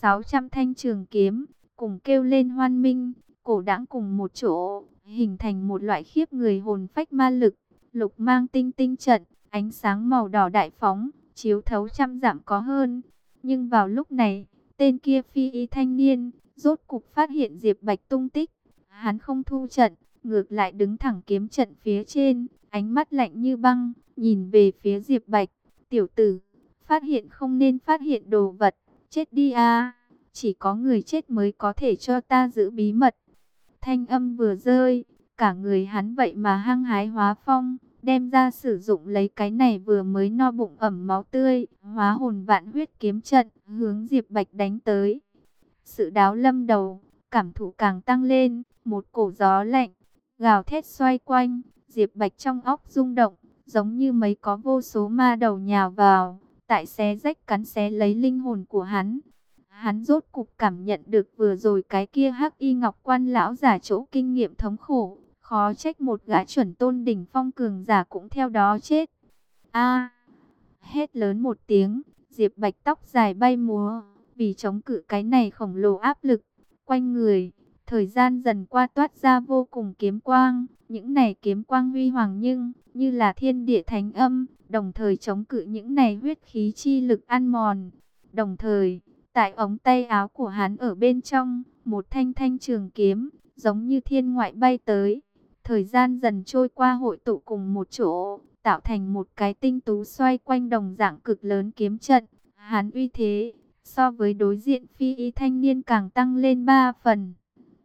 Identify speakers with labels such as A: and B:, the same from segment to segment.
A: 600 thanh trường kiếm, cùng kêu lên hoan minh, cổ đãng cùng một chỗ, hình thành một loại khiếp người hồn phách ma lực. Lục mang tinh tinh trận, ánh sáng màu đỏ đại phóng, chiếu thấu trăm dặm có hơn. Nhưng vào lúc này, tên kia phi y thanh niên, rốt cục phát hiện Diệp Bạch tung tích. Hắn không thu trận, ngược lại đứng thẳng kiếm trận phía trên, ánh mắt lạnh như băng, nhìn về phía Diệp Bạch. Tiểu tử, phát hiện không nên phát hiện đồ vật, chết đi a! Chỉ có người chết mới có thể cho ta giữ bí mật. Thanh âm vừa rơi, cả người hắn vậy mà hăng hái hóa phong, đem ra sử dụng lấy cái này vừa mới no bụng ẩm máu tươi, hóa hồn vạn huyết kiếm trận, hướng Diệp Bạch đánh tới. Sự đáo lâm đầu, cảm thụ càng tăng lên, một cổ gió lạnh, gào thét xoay quanh, Diệp Bạch trong óc rung động, giống như mấy có vô số ma đầu nhào vào, tại xé rách cắn xé lấy linh hồn của hắn. Hắn rốt cục cảm nhận được vừa rồi cái kia hắc y ngọc quan lão giả chỗ kinh nghiệm thống khổ, khó trách một gã chuẩn tôn đỉnh phong cường giả cũng theo đó chết. A! Hét lớn một tiếng, Diệp Bạch tóc dài bay múa, vì chống cự cái này khổng lồ áp lực quanh người, thời gian dần qua toát ra vô cùng kiếm quang, những này kiếm quang huy hoàng nhưng như là thiên địa thánh âm, đồng thời chống cự những này huyết khí chi lực ăn mòn. Đồng thời, tại ống tay áo của hắn ở bên trong, một thanh thanh trường kiếm, giống như thiên ngoại bay tới. Thời gian dần trôi qua hội tụ cùng một chỗ, tạo thành một cái tinh tú xoay quanh đồng dạng cực lớn kiếm trận. Hắn uy thế, so với đối diện phi y thanh niên càng tăng lên 3 phần.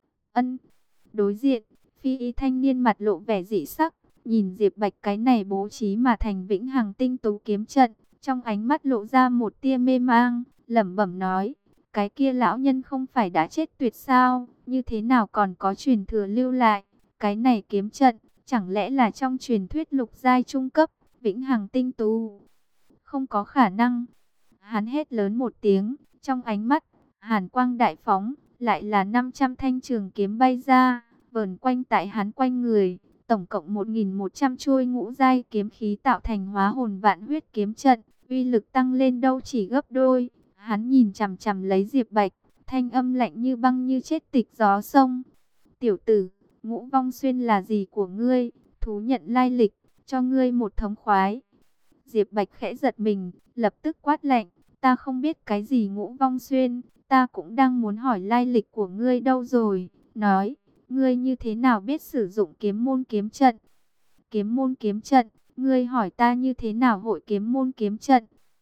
A: Đối diện, phi y thanh niên mặt lộ vẻ dị sắc, nhìn Diệp Bạch cái này bố trí mà thành vĩnh hằng tinh tú kiếm trận, trong ánh mắt lộ ra một tia mê mang, lẩm bẩm nói, cái kia lão nhân không phải đã chết tuyệt sao, như thế nào còn có truyền thừa lưu lại, cái này kiếm trận, chẳng lẽ là trong truyền thuyết lục giai trung cấp, vĩnh hằng tinh tú, không có khả năng. Hắn hét lớn một tiếng, trong ánh mắt, hàn quang đại phóng, lại là 500 thanh trường kiếm bay ra, vờn quanh tại hắn quanh người, tổng cộng 1.100 chuôi ngũ giai kiếm khí tạo thành hóa hồn vạn huyết kiếm trận, uy lực tăng lên đâu chỉ gấp đôi. Hắn nhìn chằm chằm lấy Diệp Bạch, thanh âm lạnh như băng như chết tịch gió sông. Tiểu tử, Ngũ Vong Xuyên là gì của ngươi? Thú nhận lai lịch, cho ngươi một thống khoái. Diệp Bạch khẽ giật mình, lập tức quát lạnh, ta không biết cái gì Ngũ Vong Xuyên, ta cũng đang muốn hỏi lai lịch của ngươi đâu rồi. Nói, ngươi như thế nào biết sử dụng kiếm môn kiếm trận? Kiếm môn kiếm trận, ngươi hỏi ta như thế nào hội kiếm môn kiếm trận?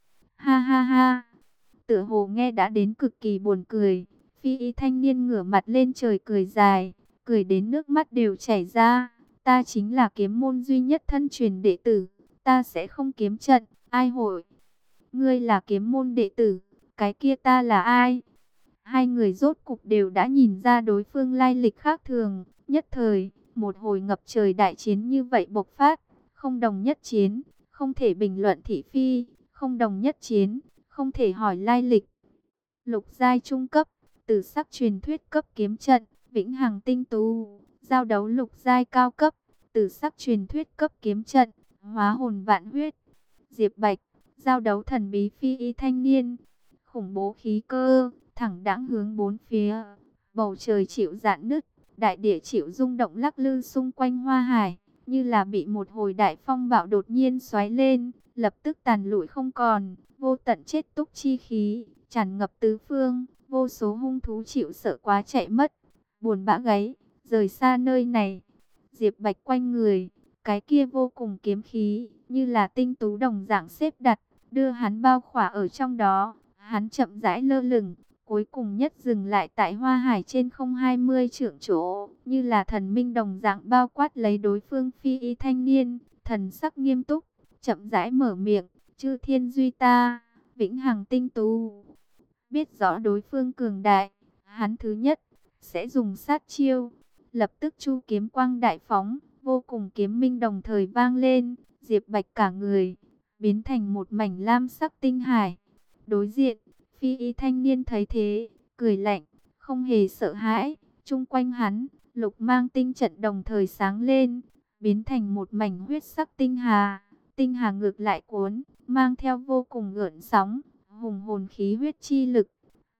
A: Ha ha ha, tựa hồ nghe đã đến cực kỳ buồn cười. Phi y thanh niên ngửa mặt lên trời cười dài, cười đến nước mắt đều chảy ra. Ta chính là kiếm môn duy nhất thân truyền đệ tử, ta sẽ không kiếm trận, ai hội? Ngươi là kiếm môn đệ tử, cái kia ta là ai? Hai người rốt cục đều đã nhìn ra đối phương lai lịch khác thường, nhất thời, một hồi ngập trời đại chiến như vậy bộc phát, không đồng nhất chiến, không thể bình luận thị phi, không đồng nhất chiến, không thể hỏi lai lịch. Lục giai trung cấp, tử sắc truyền thuyết cấp kiếm trận, vĩnh hằng tinh tú, giao đấu lục giai cao cấp, tử sắc truyền thuyết cấp kiếm trận, hóa hồn vạn huyết. Diệp Bạch, giao đấu thần bí phi y thanh niên, khủng bố khí cơ, thẳng đãng hướng bốn phía, bầu trời chịu rạn nứt, đại địa chịu rung động lắc lư xung quanh Hoa Hải, như là bị một hồi đại phong bạo đột nhiên xoáy lên, lập tức tàn lụi không còn, vô tận chết túc chi khí, tràn ngập tứ phương, vô số hung thú chịu sợ quá chạy mất, buồn bã gáy, rời xa nơi này. Diệp Bạch quanh người, cái kia vô cùng kiếm khí, như là tinh tú đồng dạng xếp đặt, đưa hắn bao khỏa ở trong đó. Hắn chậm rãi lơ lửng, cuối cùng nhất dừng lại tại Hoa Hải trên không 20 trượng chỗ, như là thần minh đồng dạng bao quát lấy đối phương phi y thanh niên, thần sắc nghiêm túc, chậm rãi mở miệng, chư thiên duy ta, vĩnh hằng tinh tú. Biết rõ đối phương cường đại, hắn thứ nhất sẽ dùng sát chiêu, lập tức chu kiếm quang đại phóng, vô cùng kiếm minh đồng thời vang lên, Diệp Bạch cả người biến thành một mảnh lam sắc tinh hải. Đối diện, phi y thanh niên thấy thế, cười lạnh, không hề sợ hãi, chung quanh hắn, lục mang tinh trận đồng thời sáng lên, biến thành một mảnh huyết sắc tinh hà. Tinh hà ngược lại cuốn, mang theo vô cùng gợn sóng, hùng hồn khí huyết chi lực,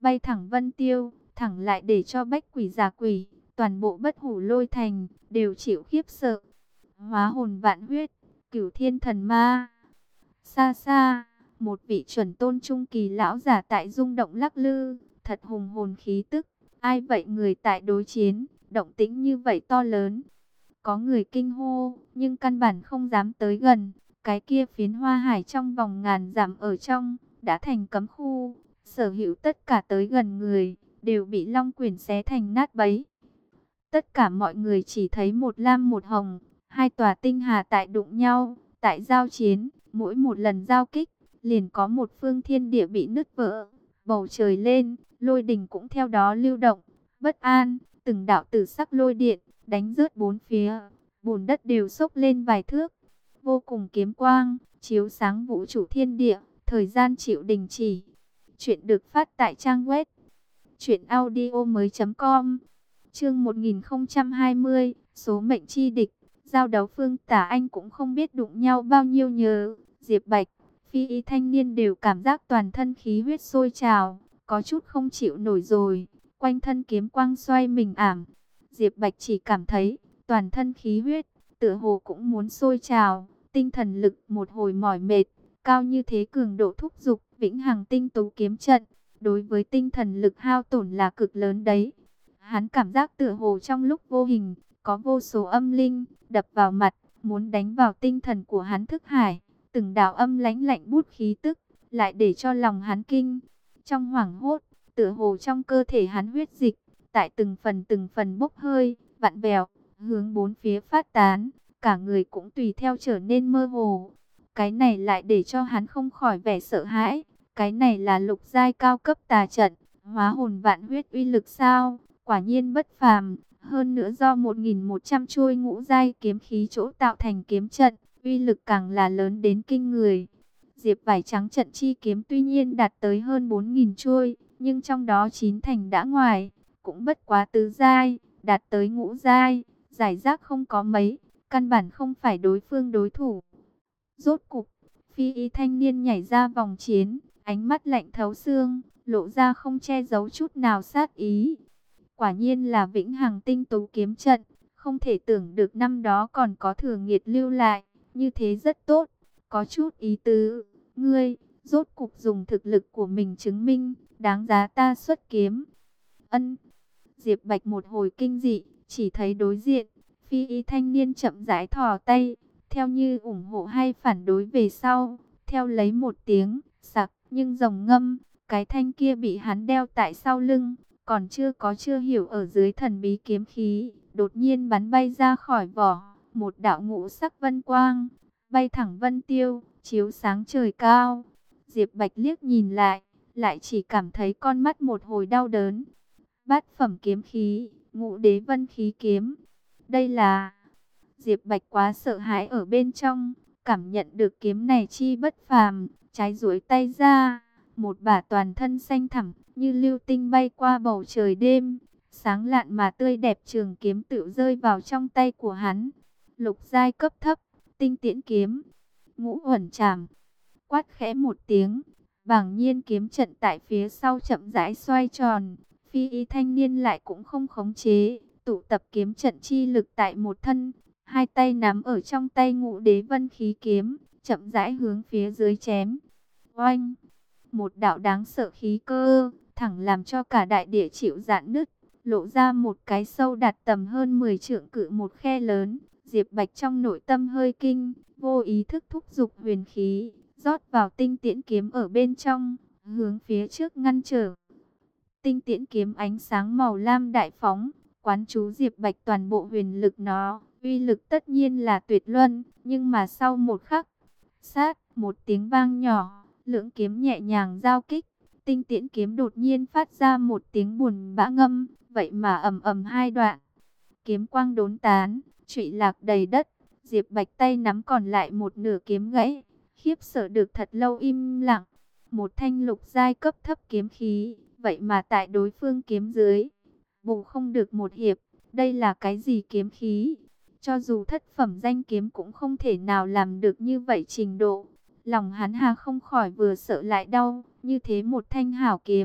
A: bay thẳng vân tiêu, thẳng lại để cho bách quỷ giả quỷ, toàn bộ Bất Hủ Lôi Thành đều chịu khiếp sợ. Hóa hồn vạn huyết, Cửu Thiên Thần Ma. Xa xa, một vị chuẩn tôn trung kỳ lão giả tại rung động lắc lư, thật hùng hồn khí tức. Ai vậy người tại đối chiến, động tĩnh như vậy to lớn. Có người kinh hô, nhưng căn bản không dám tới gần. Cái kia phiến hoa hải trong vòng ngàn dặm ở trong, đã thành cấm khu. Sở hữu tất cả tới gần người, đều bị long quyển xé thành nát bấy. Tất cả mọi người chỉ thấy một lam một hồng, hai tòa tinh hà tại đụng nhau, tại giao chiến, mỗi một lần giao kích, liền có một phương thiên địa bị nứt vỡ, bầu trời lên, lôi đình cũng theo đó lưu động, bất an, từng đạo tử sắc lôi điện, đánh rớt bốn phía, bùn đất đều sốc lên vài thước, vô cùng kiếm quang, chiếu sáng vũ trụ thiên địa, thời gian chịu đình chỉ. Chuyện được phát tại trang web truyệnaudiomoi.com. Chương 1020, số mệnh chi địch, giao đấu phương tả anh cũng không biết đụng nhau bao nhiêu nhờ. Diệp Bạch, Phi Y thanh niên đều cảm giác toàn thân khí huyết sôi trào, có chút không chịu nổi rồi, quanh thân kiếm quang xoay mình ảm. Diệp Bạch chỉ cảm thấy toàn thân khí huyết, tựa hồ cũng muốn sôi trào, tinh thần lực một hồi mỏi mệt, cao như thế cường độ thúc giục, vĩnh hằng tinh tú kiếm trận, đối với tinh thần lực hao tổn là cực lớn đấy. Hắn cảm giác tựa hồ trong lúc vô hình, có vô số âm linh, đập vào mặt, muốn đánh vào tinh thần của hắn thức hải. Từng đạo âm lãnh lạnh bút khí tức, lại để cho lòng hắn kinh. Trong hoảng hốt, tựa hồ trong cơ thể hắn huyết dịch, tại từng phần bốc hơi, vặn vẹo, hướng bốn phía phát tán. Cả người cũng tùy theo trở nên mơ hồ. Cái này lại để cho hắn không khỏi vẻ sợ hãi. Cái này là lục giai cao cấp tà trận, hóa hồn vạn huyết uy lực sao? Quả nhiên bất phàm, hơn nữa do 1.100 chuôi ngũ giai kiếm khí chỗ tạo thành kiếm trận, uy lực càng là lớn đến kinh người. Diệp vải trắng trận chi kiếm tuy nhiên đạt tới hơn 4.000 chuôi, nhưng trong đó 9 thành đã ngoài, cũng bất quá tứ giai, đạt tới ngũ giai, giải rác không có mấy, căn bản không phải đối phương đối thủ. Rốt cục, Phi Y thanh niên nhảy ra vòng chiến, ánh mắt lạnh thấu xương, lộ ra không che giấu chút nào sát ý. Quả nhiên là vĩnh hằng tinh tú kiếm trận, không thể tưởng được năm đó còn có Thừa Nghiệt lưu lại, như thế rất tốt, có chút ý tứ. Ngươi, rốt cục dùng thực lực của mình chứng minh, đáng giá ta xuất kiếm. Ân. Diệp Bạch một hồi kinh dị, chỉ thấy đối diện, Phi Y thanh niên chậm rãi thò tay, theo như ủng hộ hay phản đối về sau, theo lấy một tiếng sặc, nhưng rồng ngâm, cái thanh kia bị hắn đeo tại sau lưng, còn chưa hiểu ở dưới thần bí kiếm khí, đột nhiên bắn bay ra khỏi vỏ, một đạo ngũ sắc vân quang, bay thẳng vân tiêu, chiếu sáng trời cao. Diệp Bạch liếc nhìn lại, lại chỉ cảm thấy con mắt một hồi đau đớn. Bát phẩm kiếm khí, ngũ đế vân khí kiếm. Đây là... Diệp Bạch quá sợ hãi ở bên trong, cảm nhận được kiếm này chi bất phàm, trái duỗi tay ra, một bả toàn thân xanh thẳm, như lưu tinh bay qua bầu trời đêm, sáng lạn mà tươi đẹp trường kiếm tự rơi vào trong tay của hắn. Lục giai cấp thấp, tinh tiễn kiếm, ngũ uẩn trảm, quát khẽ một tiếng, bàng nhiên kiếm trận tại phía sau chậm rãi xoay tròn, Phi Y thanh niên lại cũng không khống chế, tụ tập kiếm trận chi lực tại một thân, hai tay nắm ở trong tay ngũ đế vân khí kiếm, chậm rãi hướng phía dưới chém. Oanh! Một đạo đáng sợ khí cơ, thẳng làm cho cả đại địa chịu rạn nứt, lộ ra một cái sâu đạt tầm hơn 10 trượng cự một khe lớn. Diệp Bạch trong nội tâm hơi kinh, vô ý thức thúc giục huyền khí, rót vào tinh tiễn kiếm ở bên trong, hướng phía trước ngăn trở. Tinh tiễn kiếm ánh sáng màu lam đại phóng, quán chú Diệp Bạch toàn bộ huyền lực nó, uy lực tất nhiên là tuyệt luân, nhưng mà sau một khắc, sát, một tiếng vang nhỏ, lưỡng kiếm nhẹ nhàng giao kích, tinh tiễn kiếm đột nhiên phát ra một tiếng buồn bã ngâm, vậy mà ầm ầm hai đoạn. Kiếm quang đốn tán, trụy lạc đầy đất, Diệp Bạch tay nắm còn lại một nửa kiếm gãy, khiếp sợ được thật lâu im lặng. Một thanh lục giai cấp thấp kiếm khí, vậy mà tại đối phương kiếm dưới, bù không được một hiệp, đây là cái gì kiếm khí? Cho dù thất phẩm danh kiếm cũng không thể nào làm được như vậy trình độ. Lòng hắn hà không khỏi vừa sợ lại đau, như thế một thanh hảo kiếm,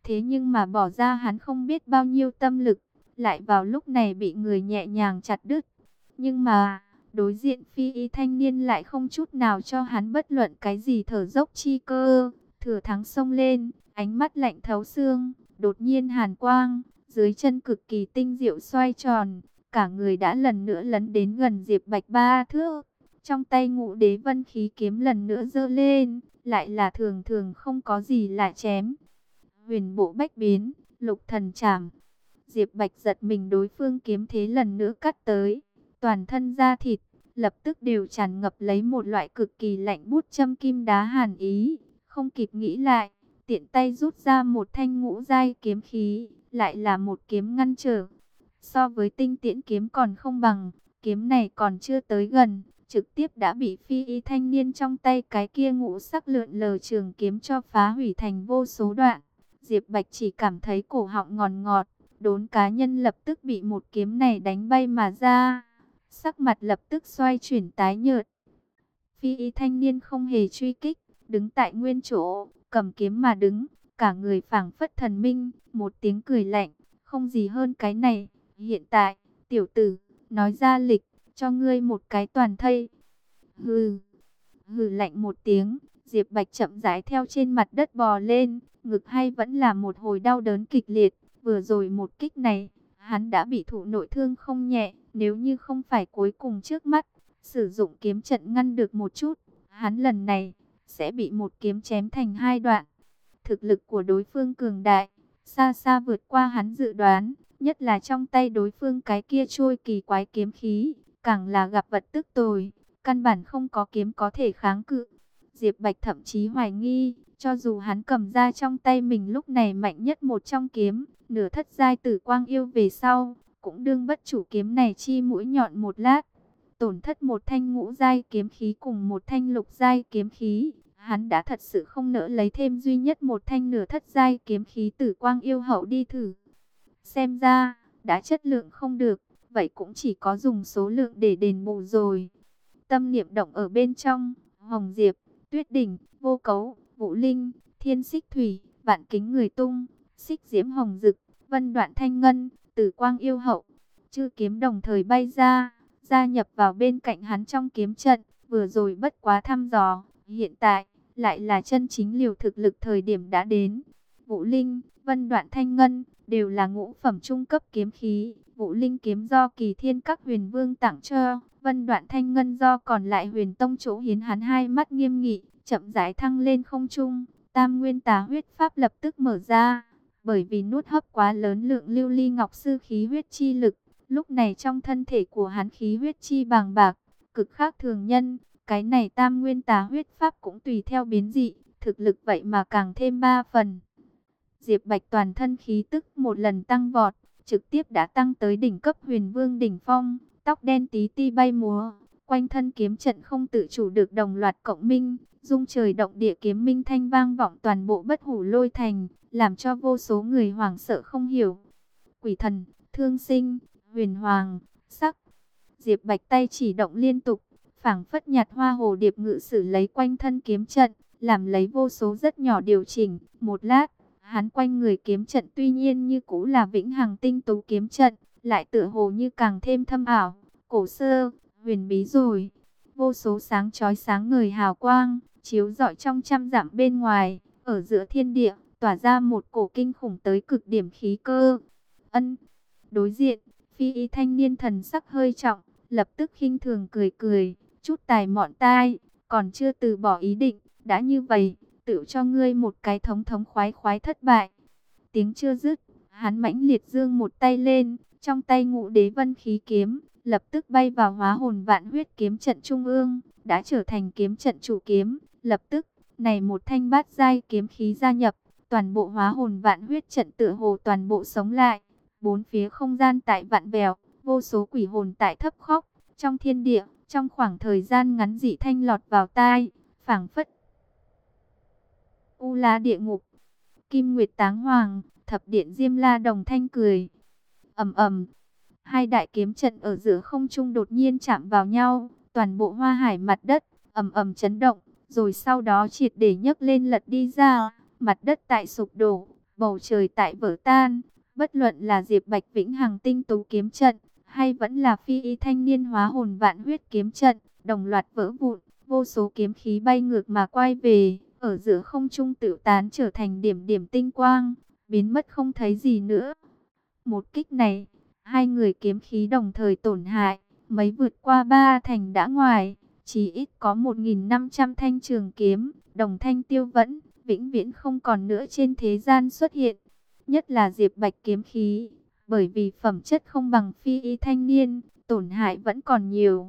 A: Thế nhưng mà bỏ ra hắn không biết bao nhiêu tâm lực, lại vào lúc này bị người nhẹ nhàng chặt đứt. Nhưng mà, đối diện phi y thanh niên lại không chút nào cho hắn bất luận cái gì thở dốc chi cơ. Thừa thắng xông lên, ánh mắt lạnh thấu xương, đột nhiên hàn quang, dưới chân cực kỳ tinh diệu xoay tròn, cả người đã lần nữa lấn đến gần Diệp Bạch 3 thước. Trong tay Ngũ Đế Vân khí kiếm lần nữa giơ lên, lại là thường thường không có gì lạ chém. Huyền bộ bách biến, lục thần chảm. Diệp Bạch giật mình, đối phương kiếm thế lần nữa cắt tới, toàn thân da thịt lập tức đều tràn ngập lấy một loại cực kỳ lạnh buốt châm kim đá hàn ý. Không kịp nghĩ lại, tiện tay rút ra một thanh ngũ giai kiếm khí, lại là một kiếm ngăn trở. So với tinh tiễn kiếm còn không bằng, kiếm này còn chưa tới gần, trực tiếp đã bị phi y thanh niên trong tay cái kia ngũ sắc lượn lờ trường kiếm cho phá hủy thành vô số đoạn. Diệp Bạch chỉ cảm thấy cổ họng ngọt ngọt, đốn cá nhân lập tức bị một kiếm này đánh bay mà ra, sắc mặt lập tức xoay chuyển tái nhợt. Phi y thanh niên không hề truy kích, đứng tại nguyên chỗ, cầm kiếm mà đứng, cả người phảng phất thần minh, một tiếng cười lạnh, không gì hơn cái này. Hiện tại, tiểu tử, nói ra lịch, cho ngươi một cái toàn thây. Hừ, hừ lạnh một tiếng, Diệp Bạch chậm rãi theo trên mặt đất bò lên, ngực hay vẫn là một hồi đau đớn kịch liệt. Vừa rồi một kích này, hắn đã bị thụ nội thương không nhẹ, nếu như không phải cuối cùng trước mắt sử dụng kiếm trận ngăn được một chút, hắn lần này sẽ bị một kiếm chém thành hai đoạn. Thực lực của đối phương cường đại, xa xa vượt qua hắn dự đoán, nhất là trong tay đối phương cái kia trôi kỳ quái kiếm khí, càng là gặp vật tức tồi, căn bản không có kiếm có thể kháng cự. Diệp Bạch thậm chí hoài nghi, cho dù hắn cầm ra trong tay mình lúc này mạnh nhất một trong kiếm, nửa thất giai tử quang yêu về sau, cũng đương bất chủ kiếm này chi mũi nhọn một lát. Tổn thất một thanh ngũ giai kiếm khí cùng một thanh lục giai kiếm khí, hắn đã thật sự không nỡ lấy thêm duy nhất một thanh nửa thất giai kiếm khí tử quang yêu hậu đi thử. Xem ra, đã chất lượng không được, vậy cũng chỉ có dùng số lượng để đền bù rồi. Tâm niệm động ở bên trong, Hồng Diệp, Tuyết Đỉnh, Vô Cấu, Vũ Linh, Thiên Xích Thủy, Vạn Kính Người Tung, Xích Diễm Hồng Dực, Vân Đoạn Thanh Ngân, Tử Quang Yêu Hậu, chư kiếm đồng thời bay ra, gia nhập vào bên cạnh hắn trong kiếm trận. Vừa rồi bất quá thăm dò, hiện tại lại là chân chính liều thực lực thời điểm đã đến. Vũ Linh, Vân Đoạn Thanh Ngân đều là ngũ phẩm trung cấp kiếm khí. Vũ Linh kiếm do Kỳ Thiên Các Huyền Vương tặng cho, Vân Đoạn Thanh Ngân do còn lại Huyền Tông chỗ hiến. Hắn hai mắt nghiêm nghị, chậm rãi thăng lên không trung. Tam Nguyên Tà Huyết Pháp lập tức mở ra, bởi vì nuốt hấp quá lớn lượng lưu ly ngọc sư khí huyết chi lực. Lúc này trong thân thể của hắn khí huyết chi bàng bạc, cực khác thường nhân. Cái này Tam Nguyên Tà Huyết Pháp cũng tùy theo biến dị, thực lực vậy mà càng thêm 3 phần. Diệp Bạch toàn thân khí tức một lần tăng vọt, trực tiếp đã tăng tới đỉnh cấp Huyền Vương đỉnh phong, tóc đen tí ti bay múa, quanh thân kiếm trận không tự chủ được đồng loạt cộng minh, rung trời động địa kiếm minh thanh vang vọng toàn bộ Bất Hủ Lôi Thành, làm cho vô số người hoảng sợ không hiểu. Quỷ thần, thương sinh, huyền hoàng, sắc. Diệp Bạch tay chỉ động liên tục, phảng phất nhạt hoa hồ điệp ngự sử lấy quanh thân kiếm trận, làm lấy vô số rất nhỏ điều chỉnh. Một lát, hắn quanh người kiếm trận tuy nhiên như cũ là vĩnh hằng tinh tú kiếm trận, lại tựa hồ như càng thêm thâm ảo, cổ xưa, huyền bí rồi. Vô số sáng chói sáng ngời hào quang, chiếu rọi trong trăm dặm bên ngoài, ở giữa thiên địa, tỏa ra một cổ kinh khủng tới cực điểm khí cơ. Đối diện, phi y thanh niên thần sắc hơi trọng, lập tức khinh thường cười cười, chút tài mọn tai, còn chưa từ bỏ ý định, đã như vậy, tự cho ngươi một cái thống thống khoái khoái thất bại. Tiếng chưa dứt, hắn mãnh liệt giương một tay lên, trong tay Ngũ Đế Vân khí kiếm, lập tức bay vào Hóa Hồn Vạn Huyết kiếm trận trung ương, đã trở thành kiếm trận chủ kiếm. Lập tức, này một thanh bát giai kiếm khí gia nhập, toàn bộ Hóa Hồn Vạn Huyết trận tựa hồ toàn bộ sống lại. Bốn phía không gian tại vạn vẹo, vô số quỷ hồn tại thấp khóc, trong thiên địa, trong khoảng thời gian ngắn dị thanh lọt vào tai, phảng phất U La địa ngục, Kim Nguyệt táng hoàng, thập điện Diêm La đồng thanh cười. Ầm ầm, hai đại kiếm trận ở giữa không trung đột nhiên chạm vào nhau, toàn bộ Hoa Hải mặt đất ầm ầm chấn động, rồi sau đó triệt để nhấc lên lật đi ra, mặt đất tại sụp đổ, bầu trời tại vỡ tan. Bất luận là Diệp Bạch Vĩnh Hằng tinh tú kiếm trận, hay vẫn là Phi Y thanh niên hóa hồn vạn huyết kiếm trận, đồng loạt vỡ vụn, vô số kiếm khí bay ngược mà quay về, ở giữa không trung tự tán trở thành điểm điểm tinh quang, biến mất không thấy gì nữa. Một kích này, hai người kiếm khí đồng thời tổn hại, mấy vượt qua ba thành đã ngoài, chỉ ít có 1.500 thanh trường kiếm, đồng thanh tiêu vẫn, vĩnh viễn không còn nữa trên thế gian xuất hiện. Nhất là Diệp Bạch kiếm khí, bởi vì phẩm chất không bằng Phi Y thanh niên, tổn hại vẫn còn nhiều.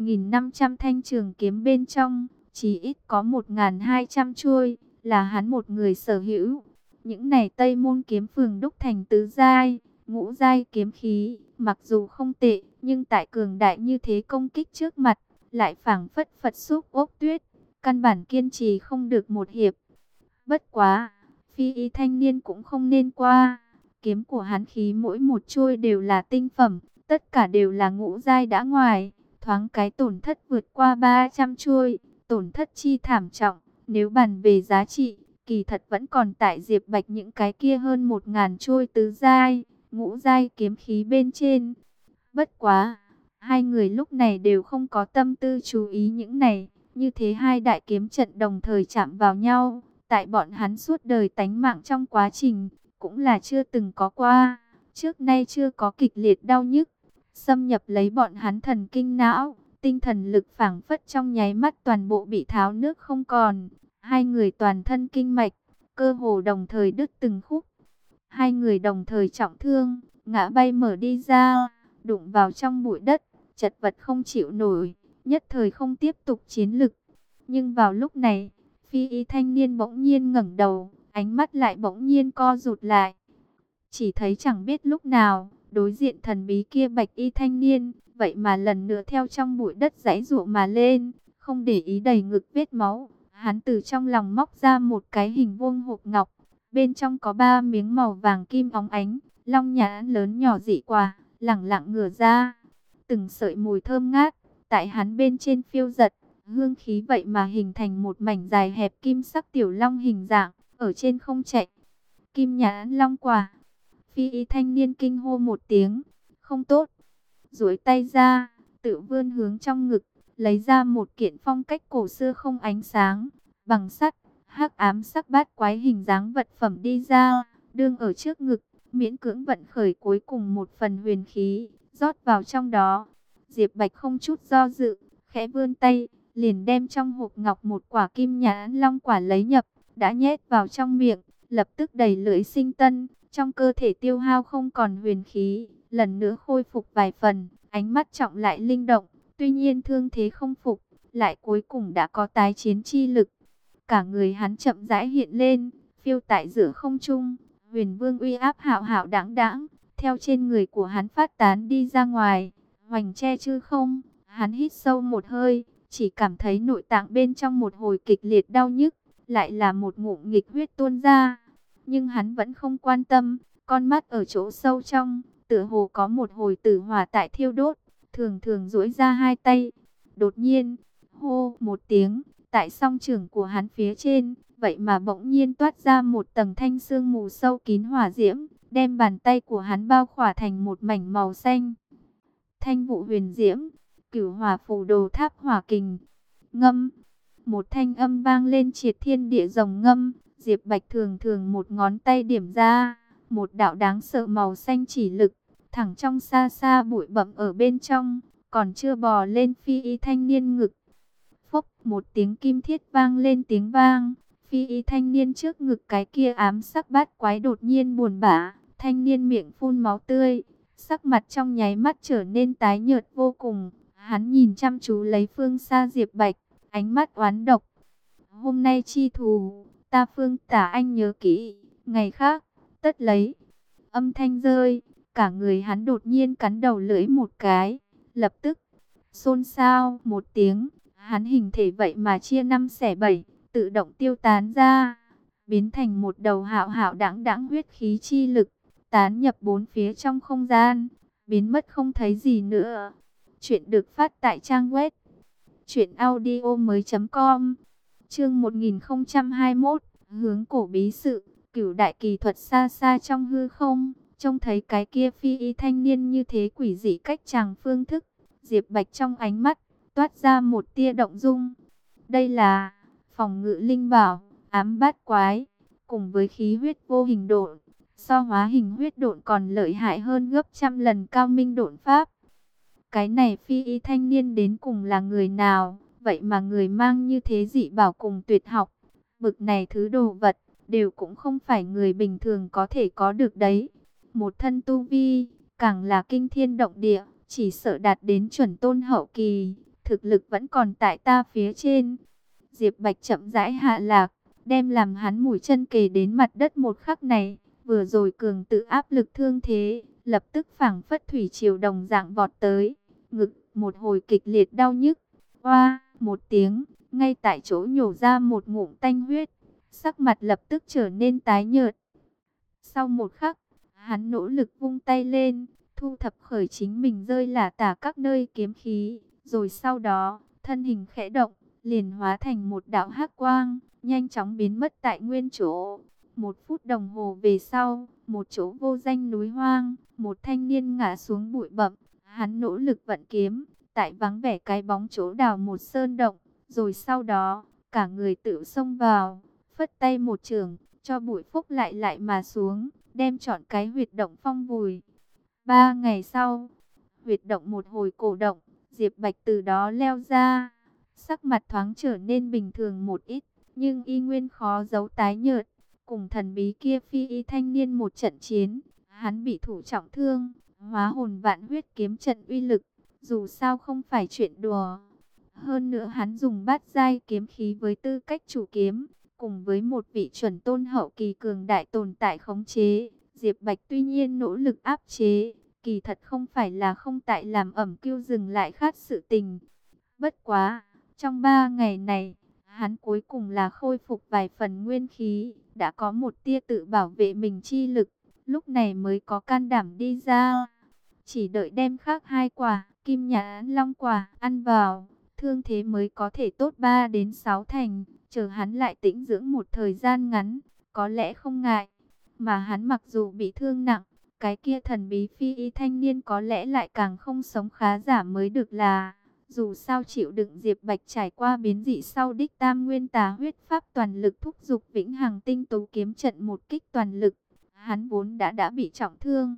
A: 1.500 thanh trường kiếm bên trong, chỉ ít có 1.200 chuôi, là hắn một người sở hữu. Những này Tây Môn kiếm phường đúc thành tứ giai, ngũ giai kiếm khí, mặc dù không tệ, nhưng tại cường đại như thế công kích trước mặt, lại phảng phất Phật xúc ốc tuyết, căn bản kiên trì không được một hiệp. Bất quá, Phi Y thanh niên cũng không nên qua, kiếm của hắn khí mỗi một chuôi đều là tinh phẩm, tất cả đều là ngũ giai đã ngoài, thoáng cái tổn thất vượt qua 300 chuôi, tổn thất chi thảm trọng, nếu bàn về giá trị, kỳ thật vẫn còn tại Diệp Bạch những cái kia hơn 1.000 chuôi tứ giai, ngũ giai kiếm khí bên trên. Bất quá, hai người lúc này đều không có tâm tư chú ý những này, như thế hai đại kiếm trận đồng thời chạm vào nhau, tại bọn hắn suốt đời tánh mạng trong quá trình, cũng là chưa từng có qua, trước nay chưa có kịch liệt đau nhức, xâm nhập lấy bọn hắn thần kinh não, tinh thần lực phảng phất trong nháy mắt toàn bộ bị tháo nước không còn, hai người toàn thân kinh mạch, cơ hồ đồng thời đứt từng khúc, hai người đồng thời trọng thương, ngã bay mở đi ra, đụng vào trong bụi đất, chật vật không chịu nổi, nhất thời không tiếp tục chiến lực. Nhưng vào lúc này, Phi Y thanh niên bỗng nhiên ngẩng đầu, ánh mắt lại bỗng nhiên co rụt lại. Chỉ thấy chẳng biết lúc nào, đối diện thần bí kia Bạch Y thanh niên, vậy mà lần nữa theo trong bụi đất giãy giụa mà lên, không để ý đầy ngực vết máu. Hắn từ trong lòng móc ra một cái hình vuông hộp ngọc, bên trong có 3 miếng màu vàng kim óng ánh, long nhãn lớn nhỏ dị quả, lẳng lặng ngửa ra. Từng sợi mùi thơm ngát, tại hắn bên trên phiêu giật, hương khí vậy mà hình thành một mảnh dài hẹp kim sắc tiểu long hình dạng, ở trên không chạy. Kim nhãn long quả. Phi Y thanh niên kinh hô một tiếng, không tốt. Duỗi tay ra, tự vươn hướng trong ngực, lấy ra một kiện phong cách cổ xưa không ánh sáng, bằng sắt, hắc ám sắc bát quái hình dáng vật phẩm đi ra, đương ở trước ngực, miễn cưỡng vận khởi cuối cùng một phần huyền khí, rót vào trong đó. Diệp Bạch không chút do dự, khẽ vươn tay, liền đem trong hộp ngọc một quả kim nhãn long quả lấy nhập, đã nhét vào trong miệng, lập tức đầy lưỡi sinh tân, trong cơ thể tiêu hao không còn huyền khí, lần nữa khôi phục vài phần, ánh mắt trọng lại linh động, tuy nhiên thương thế không phục, lại cuối cùng đã có tái chiến chi lực. Cả người hắn chậm rãi hiện lên, phiêu tại giữa không trung, huyền vương uy áp hạo hạo đãng đãng, theo trên người của hắn phát tán đi ra ngoài, hoành che chư không. Hắn hít sâu một hơi, chỉ cảm thấy nội tạng bên trong một hồi kịch liệt đau nhức, lại là một ngụm nghịch huyết tuôn ra. Nhưng hắn vẫn không quan tâm, con mắt ở chỗ sâu trong, tựa hồ có một hồi tử hỏa tại thiêu đốt, thường thường duỗi ra hai tay. Đột nhiên, hô một tiếng, tại song trưởng của hắn phía trên, vậy mà bỗng nhiên toát ra một tầng thanh sương mù sâu kín hỏa diễm, đem bàn tay của hắn bao khỏa thành một mảnh màu xanh. Thanh vụ huyền diễm, Cửu Hỏa Phù Đồ Tháp Hỏa Kình. Ngâm, một thanh âm vang lên triệt thiên địa rồng ngâm, Diệp Bạch thường thường một ngón tay điểm ra, một đạo đáng sợ màu xanh chỉ lực, thẳng trong xa xa bụi bặm ở bên trong, còn chưa bò lên Phi Y thanh niên ngực. Phốc, một tiếng kim thiết vang lên tiếng vang, Phi Y thanh niên trước ngực cái kia ám sắc bát quái đột nhiên buồn bã, thanh niên miệng phun máu tươi, sắc mặt trong nháy mắt trở nên tái nhợt vô cùng. Hắn nhìn chăm chú lấy phương xa Diệp Bạch, ánh mắt oán độc. Hôm nay chi thù, ta Phương Tả Anh nhớ kỹ, ngày khác, tất lấy. Âm thanh rơi, cả người hắn đột nhiên cắn đầu lưỡi một cái, lập tức, xôn xao một tiếng, hắn hình thể vậy mà chia 5 xẻ 7, tự động tiêu tán ra, biến thành một đầu hạo hạo đãng đãng huyết khí chi lực, tán nhập bốn phía trong không gian, biến mất không thấy gì nữa. Chuyện được phát tại trang web truyệnaudiomoi.com. Chương 1021, hướng cổ bí sự. Cửu đại kỳ thuật xa xa trong hư không, trông thấy cái kia phi y thanh niên như thế quỷ dị cách chàng phương thức, Diệp Bạch trong ánh mắt toát ra một tia động dung. Đây là phòng ngự linh bảo, ám bát quái, cùng với khí huyết vô hình độn, so hóa hình huyết độn còn lợi hại hơn gấp trăm lần cao minh độn pháp. Cái này phi y thanh niên đến cùng là người nào, vậy mà người mang như thế dị bảo cùng tuyệt học, bực này thứ đồ vật, đều cũng không phải người bình thường có thể có được đấy. Một thân tu vi, càng là kinh thiên động địa, chỉ sợ đạt đến chuẩn tôn hậu kỳ, thực lực vẫn còn tại ta phía trên. Diệp Bạch chậm rãi hạ lạc, đem làm hắn mũi chân kề đến mặt đất một khắc này, vừa rồi cường tự áp lực thương thế, lập tức phảng phất thủy triều đồng dạng vọt tới, ngực một hồi kịch liệt đau nhức, oa một tiếng, ngay tại chỗ nhổ ra một ngụm tanh huyết, sắc mặt lập tức trở nên tái nhợt. Sau một khắc, hắn nỗ lực vung tay lên, thu thập khởi chính mình rơi lả tả các nơi kiếm khí, rồi sau đó, thân hình khẽ động, liền hóa thành một đạo hắc quang, nhanh chóng biến mất tại nguyên chỗ. Một phút đồng hồ về sau, một chỗ vô danh núi hoang, một thanh niên ngã xuống bụi bặm, hắn nỗ lực vận kiếm, tại vắng vẻ cái bóng chỗ đào một sơn động, rồi sau đó, cả người tự xông vào, phất tay một chưởng, cho bụi phúc lại mà xuống, đem trọn cái huyệt động phong vùi. 3 ngày sau, huyệt động một hồi cổ động, Diệp Bạch từ đó leo ra, sắc mặt thoáng trở nên bình thường một ít, nhưng y nguyên khó giấu tái nhợt. Cùng thần bí kia phi y thanh niên một trận chiến, hắn bị thủ trọng thương, hóa hồn vạn huyết kiếm trận uy lực, dù sao không phải chuyện đùa. Hơn nữa hắn dùng bát giai kiếm khí với tư cách chủ kiếm, cùng với một vị chuẩn tôn hậu kỳ cường đại tồn tại khống chế. Diệp Bạch tuy nhiên nỗ lực áp chế, kỳ thật không phải là không tại làm ẩm cưu dừng lại khát sự tình. Bất quá, trong 3 ngày này, hắn cuối cùng là khôi phục vài phần nguyên khí, đã có một tia tự bảo vệ mình chi lực, lúc này mới có can đảm đi ra. Chỉ đợi đem khác 2 quả Kim Nhãn Long quả ăn vào, thương thế mới có thể tốt 3 đến 6 thành, chờ hắn lại tĩnh dưỡng một thời gian ngắn, có lẽ không ngại. Mà hắn mặc dù bị thương nặng, cái kia thần bí phi y thanh niên có lẽ lại càng không sống khá giả mới được là. Dù sao chịu đựng Diệp Bạch trải qua biến dị sau đích tam nguyên tà huyết pháp toàn lực thúc giục vĩnh hằng tinh tú kiếm trận một kích toàn lực. Hắn vốn đã bị trọng thương.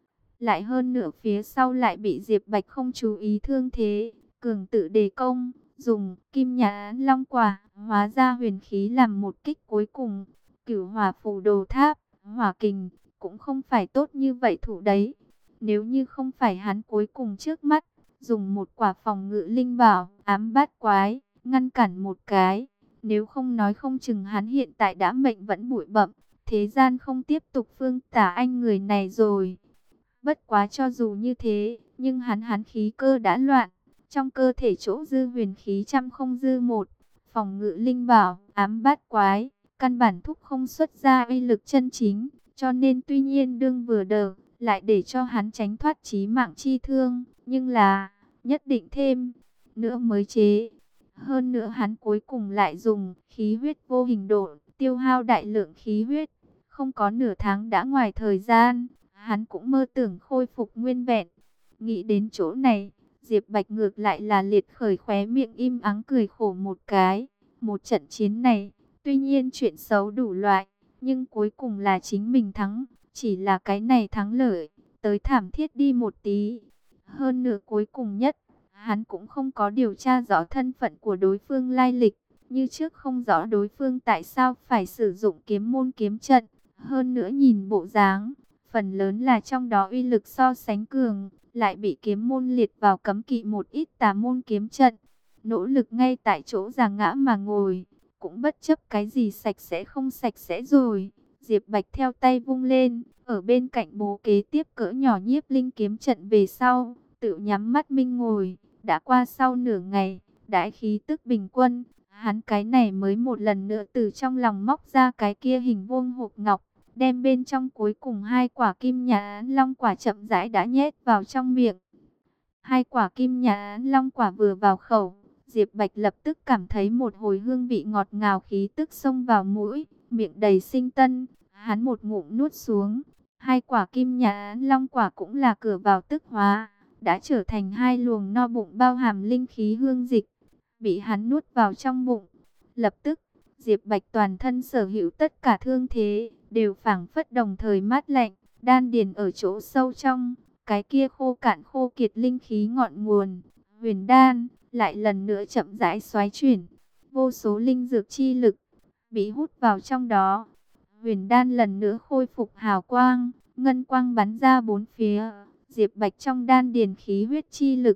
A: Lại hơn nửa phía sau lại bị Diệp Bạch không chú ý thương thế, cường tự đề công, dùng Kim Nhãn Long quả, hóa ra huyền khí làm một kích cuối cùng. Cửu hỏa phù đồ tháp, hỏa kình, cũng không phải tốt như vậy thủ đấy. Nếu như không phải hắn cuối cùng trước mắt, dùng một quả phòng ngự linh bảo, ám bát quái, ngăn cản một cái. Nếu không nói không chừng hắn hiện tại đã mệnh vẫn bụi bặm, thế gian không tiếp tục Phương Tả Anh người này rồi. Bất quá cho dù như thế, nhưng hắn khí cơ đã loạn, trong cơ thể chỗ dư huyền khí trăm không dư một. Phòng ngự linh bảo, ám bát quái, căn bản thúc không xuất ra uy lực chân chính, cho nên tuy nhiên đương vừa đờ, lại để cho hắn tránh thoát chí mạng chi thương, nhưng là nhất định thêm nữa mới chế. Hơn nữa hắn cuối cùng lại dùng khí huyết vô hình độ, tiêu hao đại lượng khí huyết, không có nửa tháng đã ngoài thời gian, hắn cũng mơ tưởng khôi phục nguyên vẹn. Nghĩ đến chỗ này, Diệp Bạch ngược lại là liệt khởi khóe miệng im ắng cười khổ một cái. Một trận chiến này, tuy nhiên chuyện xấu đủ loại, nhưng cuối cùng là chính mình thắng, chỉ là cái này thắng lợi, tới thảm thiết đi một tí. Hơn nữa cuối cùng nhất, hắn cũng không có điều tra rõ thân phận của đối phương lai lịch, như trước không rõ đối phương tại sao phải sử dụng kiếm môn kiếm trận. Hơn nữa nhìn bộ dáng, phần lớn là trong đó uy lực so sánh cường, lại bị kiếm môn liệt vào cấm kỵ một ít tà môn kiếm trận. Nỗ lực ngay tại chỗ già ngã mà ngồi, cũng bất chấp cái gì sạch sẽ không sạch sẽ rồi. Diệp Bạch theo tay vung lên, ở bên cạnh bố kế tiếp cỡ nhỏ nhiếp linh kiếm trận về sau, tự nhắm mắt minh ngồi. Đã qua sau nửa ngày, đãi khí tức bình quân, hắn cái này mới một lần nữa từ trong lòng móc ra cái kia hình vuông hộp ngọc, đem bên trong cuối cùng 2 quả Kim Nhãn Long quả chậm rãi đã nhét vào trong miệng. 2 quả Kim Nhãn Long quả vừa vào khẩu, Diệp Bạch lập tức cảm thấy một hồi hương vị ngọt ngào khí tức xông vào mũi, miệng đầy sinh tân. Hắn một ngụm nuốt xuống, hai quả kim nhãn long quả cũng là cửa vào tức hóa, đã trở thành hai luồng no bụng bao hàm linh khí hương dịch, bị hắn nuốt vào trong bụng. Lập tức, Diệp Bạch toàn thân sở hữu tất cả thương thế, đều phảng phất đồng thời mát lạnh, đan điền ở chỗ sâu trong, cái kia khô cạn khô kiệt linh khí ngọn nguồn, huyền đan, lại lần nữa chậm rãi xoáy chuyển, vô số linh dược chi lực, bị hút vào trong đó. Huyền đan lần nữa khôi phục hào quang, ngân quang bắn ra bốn phía, Diệp Bạch trong đan điền khí huyết chi lực,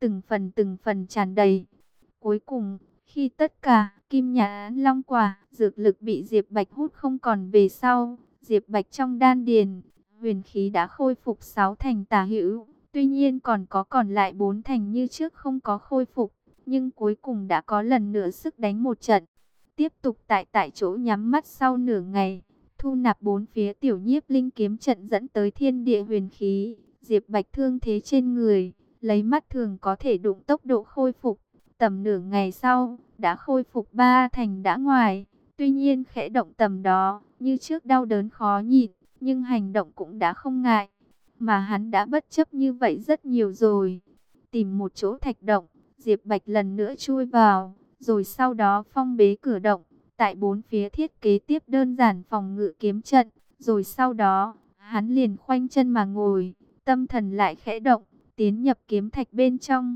A: từng phần tràn đầy. Cuối cùng, khi tất cả kim nhãn long quả, dược lực bị Diệp Bạch hút không còn về sau, Diệp Bạch trong đan điền, huyền khí đã khôi phục 6 thành tả hữu, tuy nhiên còn lại 4 thành như trước không có khôi phục, nhưng cuối cùng đã có lần nữa sức đánh một trận. Tiếp tục tại chỗ nhắm mắt sau nửa ngày, thu nạp bốn phía tiểu nhiếp linh kiếm trận dẫn tới thiên địa huyền khí, Diệp Bạch thương thế trên người, lấy mắt thường có thể đụng tốc độ khôi phục. Tầm nửa ngày sau, đã khôi phục 3 thành đã ngoài. Tuy nhiên khẽ động tầm đó, như trước đau đớn khó nhịn, nhưng hành động cũng đã không ngại. Mà hắn đã bất chấp như vậy rất nhiều rồi. Tìm một chỗ thạch động, Diệp Bạch lần nữa chui vào, rồi sau đó phong bế cửa động. Tại bốn phía thiết kế tiếp đơn giản phòng ngự kiếm trận, rồi sau đó, hắn liền khoanh chân mà ngồi, tâm thần lại khẽ động, tiến nhập kiếm thạch bên trong.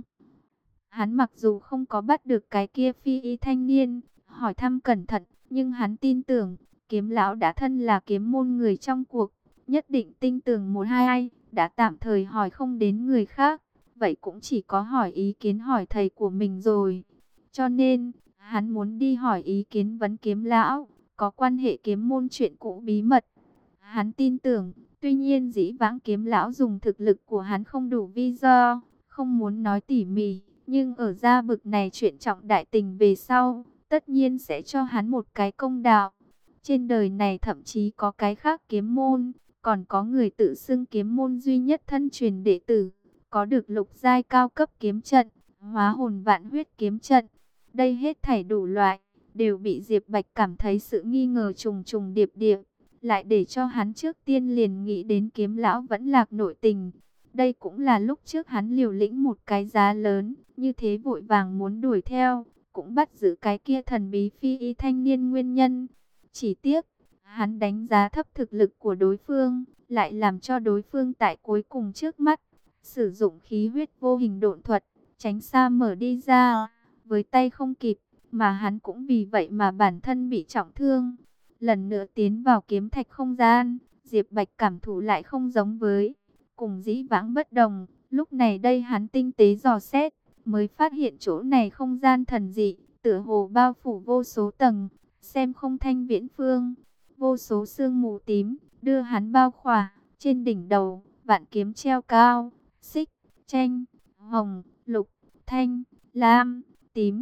A: Hắn mặc dù không có bắt được cái kia phi y thanh niên, hỏi thăm cẩn thận, nhưng hắn tin tưởng, kiếm lão đã thân là kiếm môn người trong cuộc, nhất định tin tưởng một hai ai, đã tạm thời hỏi không đến người khác, vậy cũng chỉ có hỏi ý kiến hỏi thầy của mình rồi. Cho nên, hắn muốn đi hỏi ý kiến vấn kiếm lão, có quan hệ kiếm môn chuyện cũ bí mật. Hắn tin tưởng, tuy nhiên dĩ vãng kiếm lão dùng thực lực của hắn không đủ vi do, không muốn nói tỉ mỉ. Nhưng ở gia bực này chuyện trọng đại tình về sau, tất nhiên sẽ cho hắn một cái công đạo. Trên đời này thậm chí có cái khác kiếm môn, còn có người tự xưng kiếm môn duy nhất thân truyền đệ tử, có được lục giai cao cấp kiếm trận, hóa hồn vạn huyết kiếm trận. Đây hết thảy đủ loại, đều bị Diệp Bạch cảm thấy sự nghi ngờ trùng trùng điệp điệp, lại để cho hắn trước tiên liền nghĩ đến kiếm lão vẫn lạc nội tình. Đây cũng là lúc trước hắn liều lĩnh một cái giá lớn, như thế vội vàng muốn đuổi theo, cũng bắt giữ cái kia thần bí phi y thanh niên nguyên nhân. Chỉ tiếc, hắn đánh giá thấp thực lực của đối phương, lại làm cho đối phương tại cuối cùng trước mắt, sử dụng khí huyết vô hình độn thuật, tránh xa mở đi ra, với tay không kịp, mà hắn cũng vì vậy mà bản thân bị trọng thương. Lần nữa tiến vào kiếm thạch không gian, Diệp Bạch cảm thụ lại không giống với cùng dĩ vãng bất đồng, lúc này đây hắn tinh tế dò xét, mới phát hiện chỗ này không gian thần dị, tựa hồ bao phủ vô số tầng, xem không thanh viễn phương, vô số sương mù tím, đưa hắn bao khỏa, trên đỉnh đầu, vạn kiếm treo cao, xích, chanh, hồng, lục, thanh, lam, tím.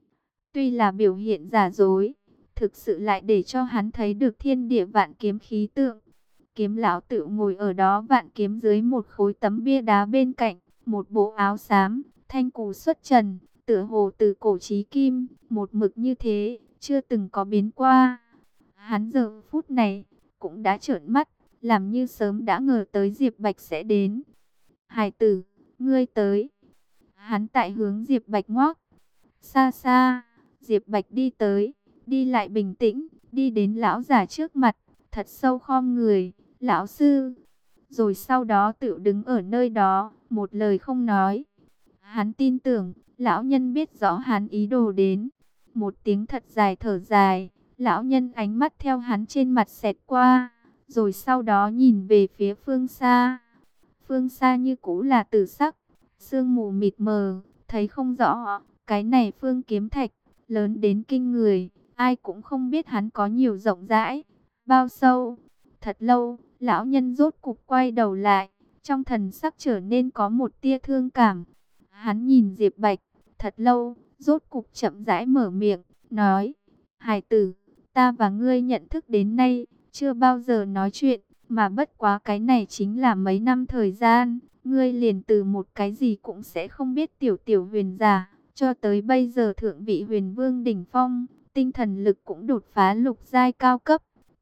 A: Tuy là biểu hiện giả dối, thực sự lại để cho hắn thấy được thiên địa vạn kiếm khí tượng. Kiếm lão tự ngồi ở đó vạn kiếm dưới một khối tấm bia đá bên cạnh, một bộ áo xám, thanh cù xuất trần, tựa hồ từ cổ chí kim, một mực như thế, chưa từng có biến qua. Hắn giờ phút này, cũng đã trợn mắt, làm như sớm đã ngờ tới Diệp Bạch sẽ đến. Hải tử, ngươi tới. Hắn tại hướng Diệp Bạch ngoắc. Xa xa, Diệp Bạch đi tới, đi lại bình tĩnh, đi đến lão già trước mặt, thật sâu khom người. Lão sư, rồi sau đó tự đứng ở nơi đó, một lời không nói. Hắn tin tưởng, lão nhân biết rõ hắn ý đồ đến. Một tiếng thật dài thở dài, lão nhân ánh mắt theo hắn trên mặt xẹt qua, rồi sau đó nhìn về phía phương xa. Phương xa như cũ là tử sắc, sương mù mịt mờ, thấy không rõ. Cái này phương kiếm thạch, lớn đến kinh người, ai cũng không biết hắn có nhiều rộng rãi, bao sâu. Thật lâu, lão nhân rốt cục quay đầu lại, trong thần sắc trở nên có một tia thương cảm. Hắn nhìn Diệp Bạch, thật lâu, rốt cục chậm rãi mở miệng, nói: Hải tử, ta và ngươi nhận thức đến nay, chưa bao giờ nói chuyện, mà bất quá cái này chính là mấy năm thời gian, ngươi liền từ một cái gì cũng sẽ không biết tiểu tiểu huyền giả, cho tới bây giờ thượng vị huyền vương đỉnh phong, tinh thần lực cũng đột phá lục giai cao cấp.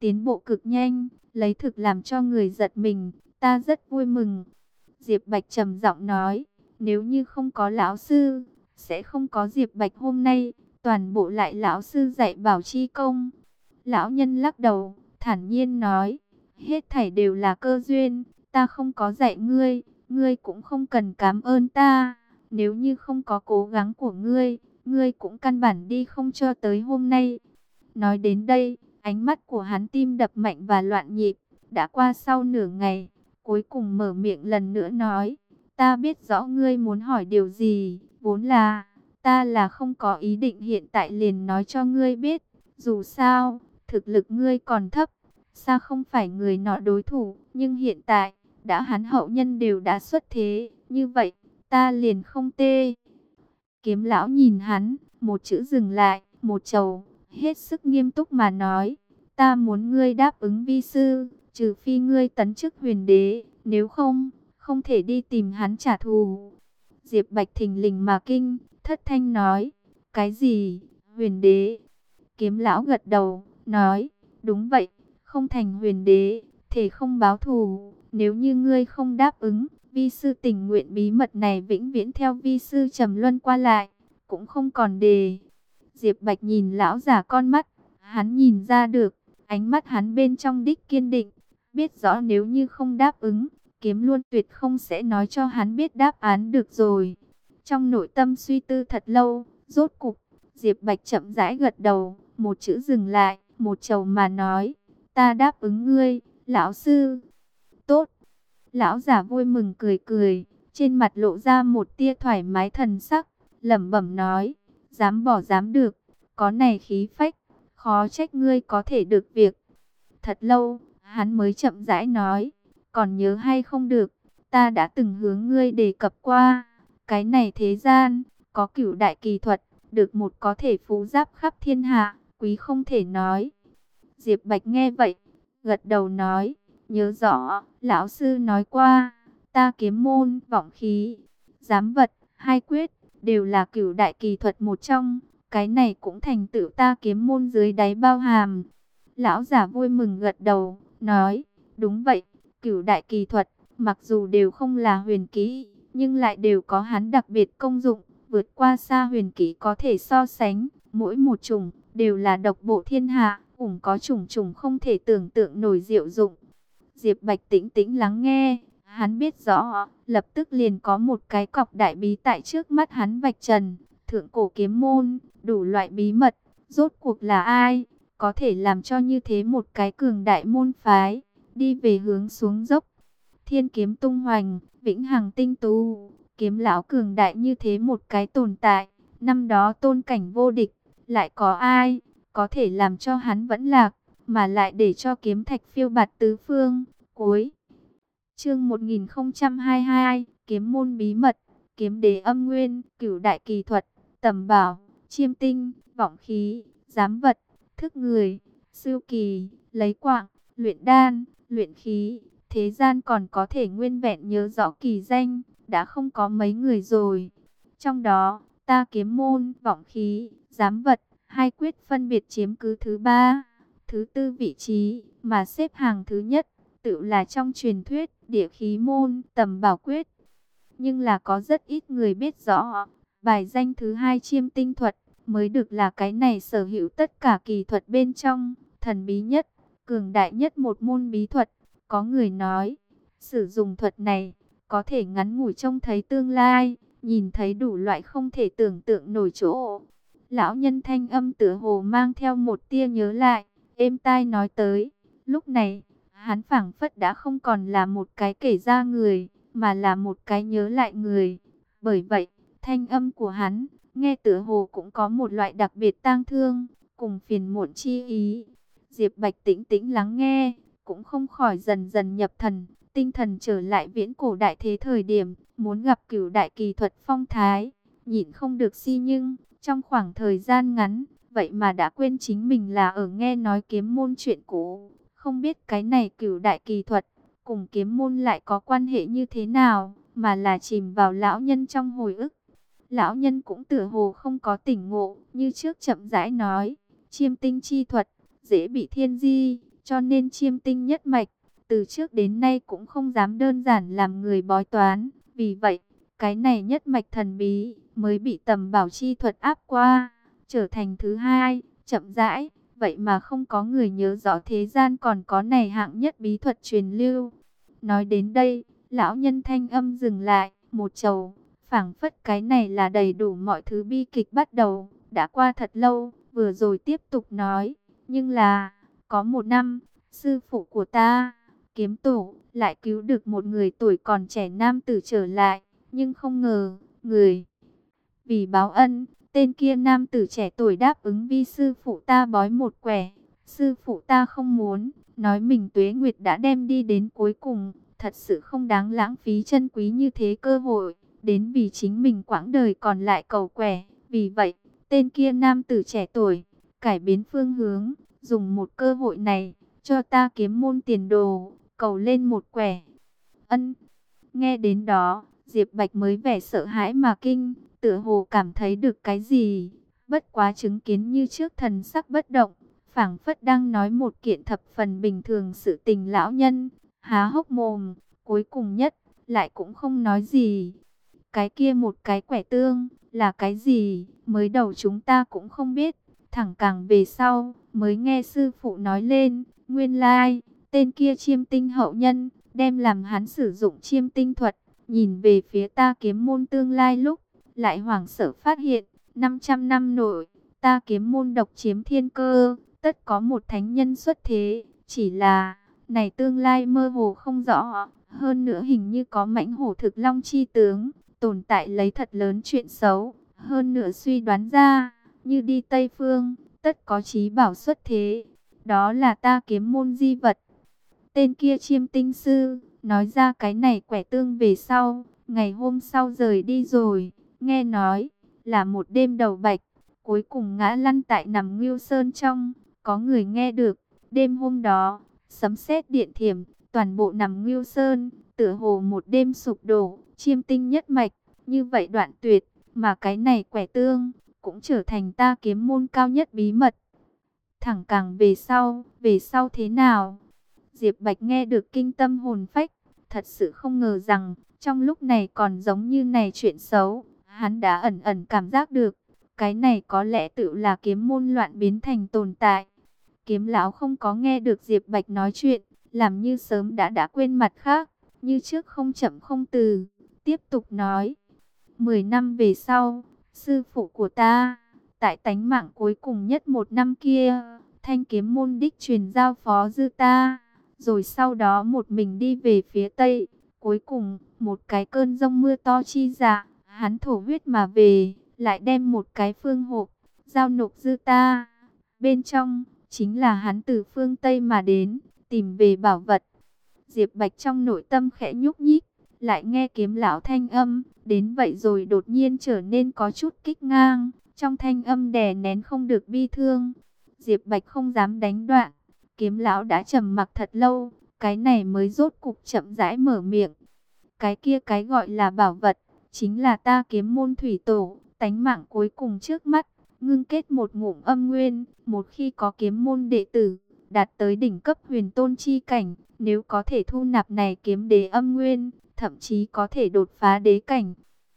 A: tiến bộ cực nhanh, lấy thực làm cho người giật mình, ta rất vui mừng. Diệp Bạch trầm giọng nói, nếu như không có lão sư, sẽ không có Diệp Bạch hôm nay, toàn bộ lại lão sư dạy bảo chi công. Lão nhân lắc đầu, thản nhiên nói, hết thảy đều là cơ duyên, ta không có dạy ngươi, ngươi cũng không cần cảm ơn ta, nếu như không có cố gắng của ngươi, ngươi cũng căn bản đi không cho tới hôm nay. Nói đến đây, ánh mắt của hắn tim đập mạnh và loạn nhịp, đã qua sau nửa ngày, cuối cùng mở miệng lần nữa nói, ta biết rõ ngươi muốn hỏi điều gì, vốn là, ta là không có ý định hiện tại liền nói cho ngươi biết, dù sao, thực lực ngươi còn thấp, xa không phải người nọ đối thủ, nhưng hiện tại, đã hắn hậu nhân đều đã xuất thế, như vậy, ta liền không tê. Kiếm lão nhìn hắn, một chữ dừng lại, một trầu, hết sức nghiêm túc mà nói, ta muốn ngươi đáp ứng vi sư, trừ phi ngươi tấn chức huyền đế, nếu không, không thể đi tìm hắn trả thù. Diệp Bạch thình lình mà kinh, thất thanh nói, cái gì, huyền đế? Kiếm lão gật đầu, nói, đúng vậy, không thành huyền đế, thể không báo thù, nếu như ngươi không đáp ứng, vi sư tình nguyện bí mật này vĩnh viễn theo vi sư trầm luân qua lại, cũng không còn đề. Diệp Bạch nhìn lão già con mắt, hắn nhìn ra được, ánh mắt hắn bên trong đích kiên định, biết rõ nếu như không đáp ứng, kiếm luôn tuyệt không sẽ nói cho hắn biết đáp án được rồi. Trong nội tâm suy tư thật lâu, rốt cục, Diệp Bạch chậm rãi gật đầu, một chữ dừng lại, một chầu mà nói, ta đáp ứng ngươi, lão sư. Tốt. Lão giả vui mừng cười cười, trên mặt lộ ra một tia thoải mái thần sắc, lẩm bẩm nói, dám bỏ dám được, có này khí phách, khó trách ngươi có thể được việc. Thật lâu, hắn mới chậm rãi nói, còn nhớ hay không được, ta đã từng hướng ngươi đề cập qua, cái này thế gian, có cửu đại kỳ thuật, được một có thể phú giáp khắp thiên hạ, quý không thể nói. Diệp Bạch nghe vậy, gật đầu nói, nhớ rõ, lão sư nói qua, ta kiếm môn, vọng khí, giám vật, hai quyết, đều là cửu đại kỳ thuật một trong, cái này cũng thành tựu ta kiếm môn dưới đáy bao hàm. Lão giả vui mừng gật đầu, nói, đúng vậy, cửu đại kỳ thuật, mặc dù đều không là huyền kỹ, nhưng lại đều có hắn đặc biệt công dụng, vượt qua xa huyền kỹ có thể so sánh, mỗi một chủng, đều là độc bộ thiên hạ, cũng có chủng chủng không thể tưởng tượng nổi diệu dụng. Diệp Bạch tĩnh tĩnh lắng nghe, hắn biết rõ, lập tức liền có một cái cọc đại bí tại trước mắt hắn vạch trần, thượng cổ kiếm môn, đủ loại bí mật, rốt cuộc là ai, có thể làm cho như thế một cái cường đại môn phái, đi về hướng xuống dốc. Thiên kiếm tung hoành, vĩnh hằng tinh tú, kiếm lão cường đại như thế một cái tồn tại, năm đó tôn cảnh vô địch, lại có ai, có thể làm cho hắn vẫn lạc, mà lại để cho kiếm thạch phiêu bạt tứ phương. Cuối chương 1022, kiếm môn bí mật, kiếm đế âm nguyên, cửu đại kỳ thuật, tầm bảo, chiêm tinh, vọng khí, giám vật, thức người, sưu kỳ, lấy quạng, luyện đan, luyện khí, thế gian còn có thể nguyên vẹn nhớ rõ kỳ danh, đã không có mấy người rồi. Trong đó, ta kiếm môn, vọng khí, giám vật, hai quyết phân biệt chiếm cứ thứ ba, thứ tư vị trí, mà xếp hàng thứ nhất, tự là trong truyền thuyết, địa khí môn, tầm bảo quyết. Nhưng là có rất ít người biết rõ, bài danh thứ hai chiêm tinh thuật, mới được là cái này sở hữu tất cả kỳ thuật bên trong, thần bí nhất, cường đại nhất một môn bí thuật. Có người nói, sử dụng thuật này, có thể ngắn ngủi trông thấy tương lai, nhìn thấy đủ loại không thể tưởng tượng nổi chỗ. Lão nhân thanh âm tựa hồ mang theo một tia nhớ lại, êm tai nói tới, lúc này, hắn phảng phất đã không còn là một cái kể ra người, mà là một cái nhớ lại người. Bởi vậy, thanh âm của hắn, nghe tựa hồ cũng có một loại đặc biệt tang thương, cùng phiền muộn chi ý. Diệp Bạch tĩnh tĩnh lắng nghe, cũng không khỏi dần dần nhập thần, tinh thần trở lại viễn cổ đại thế thời điểm, muốn gặp cửu đại kỳ thuật phong thái, nhịn không được si nhưng, trong khoảng thời gian ngắn, vậy mà đã quên chính mình là ở nghe nói kiếm môn chuyện cũ, không biết cái này cửu đại kỳ thuật, cùng kiếm môn lại có quan hệ như thế nào, mà là chìm vào lão nhân trong hồi ức. Lão nhân cũng tựa hồ không có tỉnh ngộ, như trước chậm rãi nói, chiêm tinh chi thuật, dễ bị thiên di, cho nên chiêm tinh nhất mạch, từ trước đến nay cũng không dám đơn giản làm người bói toán. Vì vậy, cái này nhất mạch thần bí mới bị tầm bảo chi thuật áp qua, trở thành thứ hai, chậm rãi. Vậy mà không có người nhớ rõ thế gian còn có này hạng nhất bí thuật truyền lưu. Nói đến đây, lão nhân thanh âm dừng lại, một chầu, phảng phất cái này là đầy đủ mọi thứ bi kịch bắt đầu, đã qua thật lâu, vừa rồi tiếp tục nói, nhưng là, có một năm, sư phụ của ta, kiếm tổ, lại cứu được một người tuổi còn trẻ nam tử trở lại, nhưng không ngờ, người vì báo ân, tên kia nam tử trẻ tuổi đáp ứng vi sư phụ ta bói một quẻ. Sư phụ ta không muốn, nói mình tuế nguyệt đã đem đi đến cuối cùng, thật sự không đáng lãng phí chân quý như thế cơ hội, đến vì chính mình quãng đời còn lại cầu quẻ. Vì vậy, tên kia nam tử trẻ tuổi, cải biến phương hướng, dùng một cơ hội này, cho ta kiếm môn tiền đồ, cầu lên một quẻ. Ân, nghe đến đó, Diệp Bạch mới vẻ sợ hãi mà kinh, tựa hồ cảm thấy được cái gì, bất quá chứng kiến như trước thần sắc bất động, phảng phất đang nói một kiện thập phần bình thường sự tình. Lão nhân há hốc mồm, cuối cùng nhất lại cũng không nói gì. Cái kia một cái quẻ tương là cái gì, mới đầu chúng ta cũng không biết, thẳng càng về sau mới nghe sư phụ nói lên, nguyên lai tên kia chiêm tinh hậu nhân đem làm hắn sử dụng chiêm tinh thuật, nhìn về phía ta kiếm môn tương lai lúc lại hoảng sợ phát hiện, 500 năm nội, ta kiếm môn độc chiếm thiên cơ, tất có một thánh nhân xuất thế, chỉ là, này tương lai mơ hồ không rõ, hơn nữa hình như có mãnh hổ thực long chi tướng, tồn tại lấy thật lớn chuyện xấu, hơn nữa suy đoán ra, như đi Tây Phương, tất có chí bảo xuất thế, đó là ta kiếm môn di vật. Tên kia chiêm tinh sư, nói ra cái này quẻ tương về sau, ngày hôm sau rời đi rồi. Nghe nói là một đêm đầu bạch, cuối cùng ngã lăn tại nằm Ngưu Sơn trong. Có người nghe được, đêm hôm đó, sấm sét điện thiểm, toàn bộ nằm Ngưu Sơn, tựa hồ một đêm sụp đổ, chiêm tinh nhất mạch, như vậy đoạn tuyệt, mà cái này quẻ tương, cũng trở thành ta kiếm môn cao nhất bí mật. Thẳng càng về sau thế nào? Diệp Bạch nghe được kinh tâm hồn phách, thật sự không ngờ rằng, trong lúc này còn giống như này chuyện xấu, hắn đã ẩn ẩn cảm giác được, cái này có lẽ tự là kiếm môn loạn biến thành tồn tại. Kiếm lão không có nghe được Diệp Bạch nói chuyện, làm như sớm đã quên mặt khác, như trước không chậm không từ, tiếp tục nói. 10 năm về sau, sư phụ của ta, tại tánh mạng cuối cùng nhất một năm kia, thanh kiếm môn đích truyền giao phó dư ta, rồi sau đó một mình đi về phía Tây. Cuối cùng, một cái cơn giông mưa to chi dạ, hắn thổ huyết mà về, lại đem một cái phương hộp, giao nộp dư ta. Bên trong, chính là hắn từ phương Tây mà đến, tìm về bảo vật. Diệp Bạch trong nội tâm khẽ nhúc nhích, lại nghe kiếm lão thanh âm, đến vậy rồi đột nhiên trở nên có chút kích ngang, trong thanh âm đè nén không được bi thương. Diệp Bạch không dám đánh đoạn, kiếm lão đã trầm mặc thật lâu, cái này mới rốt cục chậm rãi mở miệng. Cái kia cái gọi là bảo vật, chính là ta kiếm môn thủy tổ, tánh mạng cuối cùng trước mắt, ngưng kết một ngụm âm nguyên, một khi có kiếm môn đệ tử, đạt tới đỉnh cấp huyền tôn chi cảnh, nếu có thể thu nạp này kiếm đế âm nguyên, thậm chí có thể đột phá đế cảnh.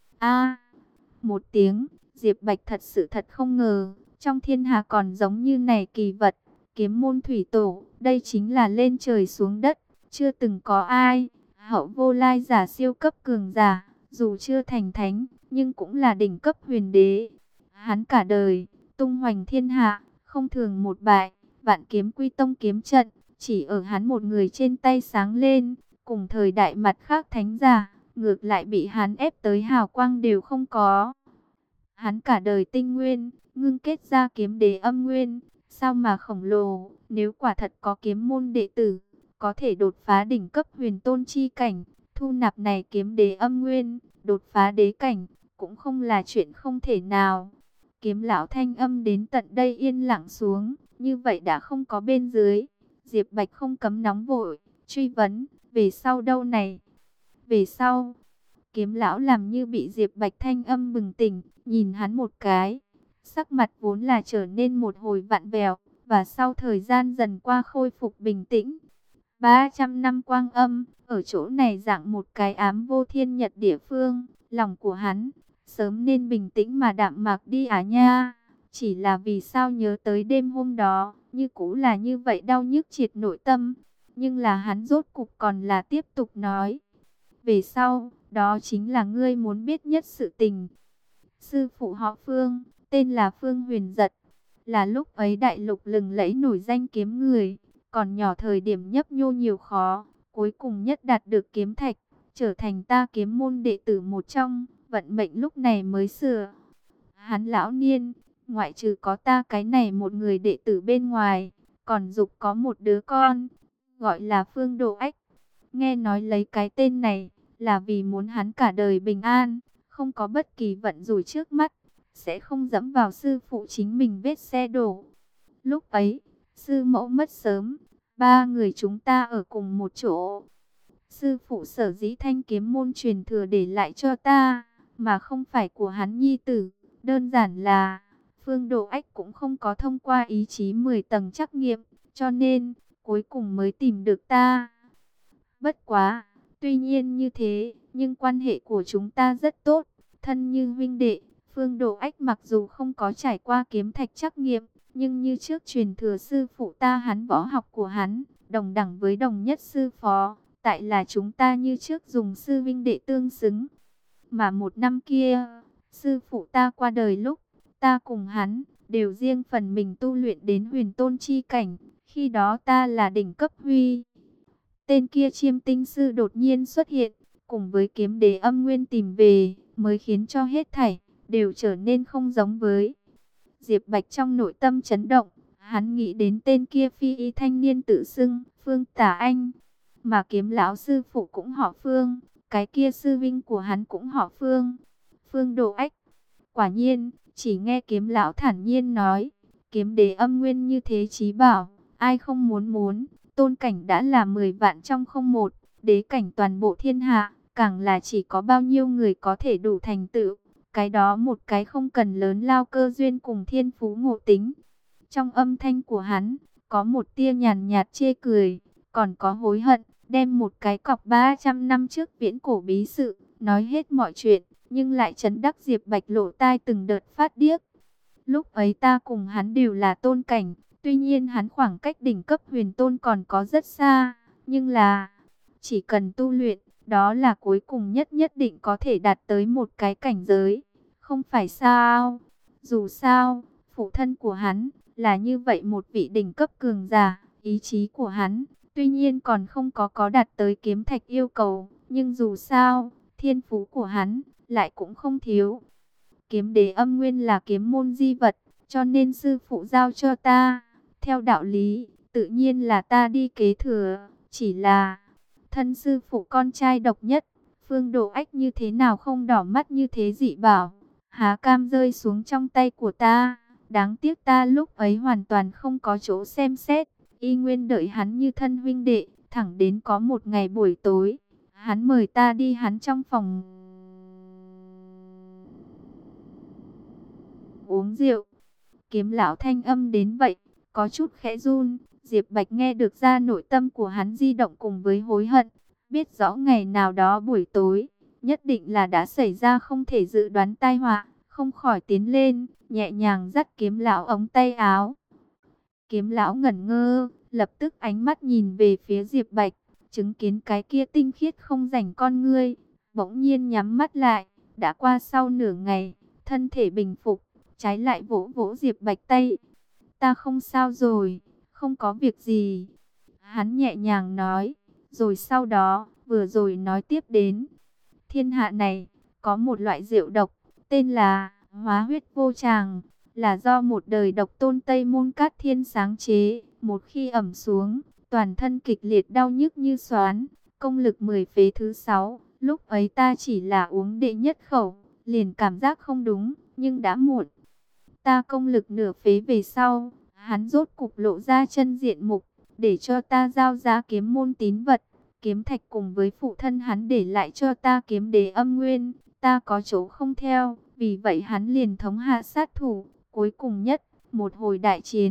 A: A, một tiếng, Diệp Bạch thật không ngờ, trong thiên hạ còn giống như này kỳ vật, kiếm môn thủy tổ, đây chính là lên trời xuống đất, chưa từng có ai, hậu vô lai giả siêu cấp cường giả, dù chưa thành thánh, nhưng cũng là đỉnh cấp huyền đế. Hắn cả đời, tung hoành thiên hạ, không thường một bại, vạn kiếm quy tông kiếm trận, chỉ ở hắn một người trên tay sáng lên, cùng thời đại mặt khác thánh giả, ngược lại bị hắn ép tới hào quang đều không có. Hắn cả đời tinh nguyên, ngưng kết ra kiếm đế âm nguyên, sao mà khổng lồ, nếu quả thật có kiếm môn đệ tử, có thể đột phá đỉnh cấp huyền tôn chi cảnh, thu nạp này kiếm đế âm nguyên, đột phá đế cảnh, cũng không là chuyện không thể nào. Kiếm lão thanh âm đến tận đây yên lặng xuống, như vậy đã không có bên dưới. Diệp Bạch không cấm nóng vội, truy vấn, về sau đâu này? Về sau, kiếm lão làm như bị Diệp Bạch thanh âm bừng tỉnh, nhìn hắn một cái. Sắc mặt vốn là trở nên một hồi vặn vẹo, và sau thời gian dần qua khôi phục bình tĩnh. 300 năm quang âm, ở chỗ này dạng một cái ám vô thiên nhật địa phương, lòng của hắn sớm nên bình tĩnh mà đạm mạc đi à nha. Chỉ là vì sao nhớ tới đêm hôm đó, như cũ là như vậy đau nhức triệt nội tâm. Nhưng là hắn rốt cục còn là tiếp tục nói. Về sau, đó chính là ngươi muốn biết nhất sự tình. Sư phụ họ Phương, tên là Phương Huyền Giật, là lúc ấy đại lục lừng lẫy nổi danh kiếm người, còn nhỏ thời điểm nhấp nhô nhiều khó, cuối cùng nhất đạt được kiếm thạch, trở thành ta kiếm môn đệ tử một trong, vận mệnh lúc này mới sửa. Hắn lão niên, ngoại trừ có ta cái này một người đệ tử bên ngoài, còn dục có một đứa con, gọi là Phương Độ Ách. Nghe nói lấy cái tên này là vì muốn hắn cả đời bình an, không có bất kỳ vận rủi trước mắt, sẽ không dẫm vào sư phụ chính mình vết xe đổ. Lúc ấy, sư mẫu mất sớm, ba người chúng ta ở cùng một chỗ. Sư phụ sở dĩ thanh kiếm môn truyền thừa để lại cho ta, mà không phải của hắn nhi tử. Đơn giản là, Phương Độ Ách cũng không có thông qua ý chí 10 tầng trắc nghiệm, cho nên, cuối cùng mới tìm được ta. Bất quá, tuy nhiên như thế, nhưng quan hệ của chúng ta rất tốt, thân như huynh đệ. Phương Độ Ách mặc dù không có trải qua kiếm thạch trắc nghiệm, nhưng như trước truyền thừa sư phụ ta hắn võ học của hắn, đồng đẳng với đồng nhất sư phó, tại là chúng ta như trước dùng sư huynh đệ tương xứng. Mà một năm kia, sư phụ ta qua đời lúc, ta cùng hắn, đều riêng phần mình tu luyện đến huyền tôn chi cảnh, khi đó ta là đỉnh cấp huy. Tên kia chiêm tinh sư đột nhiên xuất hiện, cùng với kiếm đế âm nguyên tìm về, mới khiến cho hết thảy đều trở nên không giống với. Diệp Bạch trong nội tâm chấn động, hắn nghĩ đến tên kia phi y thanh niên tự xưng Phương Tả Anh, mà kiếm lão sư phụ cũng họ Phương, cái kia sư vinh của hắn cũng họ Phương, Phương Độ Ách. Quả nhiên, chỉ nghe kiếm lão thản nhiên nói, kiếm đế âm nguyên như thế chí bảo, ai không muốn, tôn cảnh đã là 10 vạn trong không một, đế cảnh toàn bộ thiên hạ, càng là chỉ có bao nhiêu người có thể đủ thành tựu. Cái đó một cái không cần lớn lao cơ duyên cùng thiên phú ngộ tính. Trong âm thanh của hắn, có một tia nhàn nhạt chê cười, còn có hối hận, đem một cái cọc 300 năm trước viễn cổ bí sự, nói hết mọi chuyện, nhưng lại chấn đắc Diệp Bạch lộ tai từng đợt phát điếc. Lúc ấy ta cùng hắn đều là tôn cảnh, tuy nhiên hắn khoảng cách đỉnh cấp huyền tôn còn có rất xa, nhưng là, chỉ cần tu luyện, đó là cuối cùng nhất định có thể đạt tới một cái cảnh giới, không phải sao? Dù sao, phụ thân của hắn là như vậy một vị đỉnh cấp cường giả, ý chí của hắn tuy nhiên còn không có đạt tới kiếm thạch yêu cầu, nhưng dù sao, thiên phú của hắn lại cũng không thiếu. Kiếm đế âm nguyên là kiếm môn di vật, cho nên sư phụ giao cho ta. Theo đạo lý, tự nhiên là ta đi kế thừa, chỉ là thân sư phụ con trai độc nhất, Phương Độ Ách như thế nào không đỏ mắt như thế dị bảo, há cam rơi xuống trong tay của ta. Đáng tiếc ta lúc ấy hoàn toàn không có chỗ xem xét, y nguyên đợi hắn như thân huynh đệ, thẳng đến có một ngày buổi tối, hắn mời ta đi hắn trong phòng uống rượu. Kiếm lão thanh âm đến vậy, có chút khẽ run. Diệp Bạch nghe được ra nội tâm của hắn di động cùng với hối hận, biết rõ ngày nào đó buổi tối, nhất định là đã xảy ra không thể dự đoán tai họa, không khỏi tiến lên, nhẹ nhàng dắt kiếm lão ống tay áo. Kiếm lão ngẩn ngơ, lập tức ánh mắt nhìn về phía Diệp Bạch, chứng kiến cái kia tinh khiết không rảnh con ngươi, bỗng nhiên nhắm mắt lại. Đã qua sau nửa ngày, thân thể bình phục, trái lại vỗ vỗ Diệp Bạch tay. Ta không sao rồi, không có việc gì. Hắn nhẹ nhàng nói, rồi sau đó, vừa rồi nói tiếp đến. Thiên hạ này, có một loại rượu độc, tên là hóa huyết vô tràng, là do một đời độc tôn Tây Môn Cát Thiên sáng chế. Một khi ẩm xuống, toàn thân kịch liệt đau nhức như xoán, công lực 10 phế thứ 6. Lúc ấy ta chỉ là uống đệ nhất khẩu, liền cảm giác không đúng, nhưng đã muộn. Ta công lực nửa phế về sau, hắn rốt cục lộ ra chân diện mục, để cho ta giao giá kiếm môn tín vật, kiếm thạch cùng với phụ thân hắn để lại cho ta kiếm đế âm nguyên, ta có chỗ không theo, vì vậy hắn liền thống hạ sát thủ, cuối cùng nhất, một hồi đại chiến,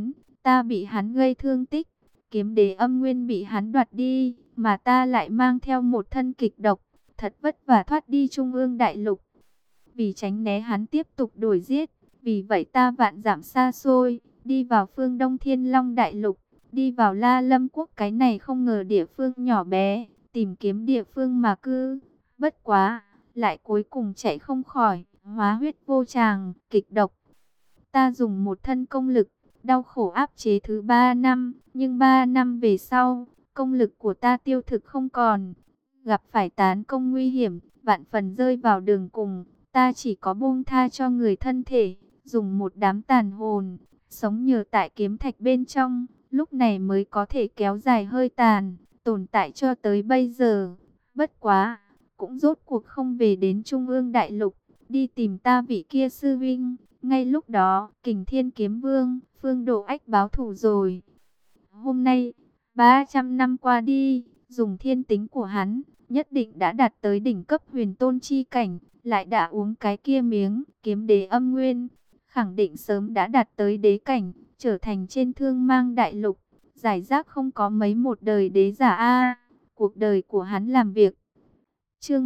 A: Ta bị hắn gây thương tích, kiếm đế âm nguyên bị hắn đoạt đi, mà ta lại mang theo một thân kịch độc, thật vất vả thoát đi Trung ương đại lục. Vì tránh né hắn tiếp tục đuổi giết, vì vậy ta vạn dặm xa xôi, đi vào phương Đông Thiên Long đại lục, đi vào La Lâm quốc, cái này không ngờ địa phương nhỏ bé, tìm kiếm địa phương mà cư. Bất quá, lại cuối cùng chạy không khỏi, hóa huyết vô tràng, kịch độc. Ta dùng một thân công lực, đau khổ áp chế thứ 3 năm, nhưng 3 năm về sau, công lực của ta tiêu thực không còn. Gặp phải tán công nguy hiểm, vạn phần rơi vào đường cùng, ta chỉ có buông tha cho người thân thể, dùng một đám tàn hồn, sống nhờ tại kiếm thạch bên trong, lúc này mới có thể kéo dài hơi tàn, tồn tại cho tới bây giờ. Bất quá, cũng rốt cuộc không về đến Trung ương đại lục, đi tìm ta vị kia sư vinh. Ngay lúc đó, Kình Thiên Kiếm Vương, Phương Độ Ách báo thù rồi. Hôm nay, 300 năm qua đi, dùng thiên tính của hắn, nhất định đã đạt tới đỉnh cấp huyền tôn chi cảnh, lại đã uống cái kia miếng, kiếm đế âm nguyên, khẳng định sớm đã đạt tới đế cảnh, trở thành trên thương mang đại lục, giải rác không có mấy một đời đế giả a. Cuộc đời của hắn làm việc. Chương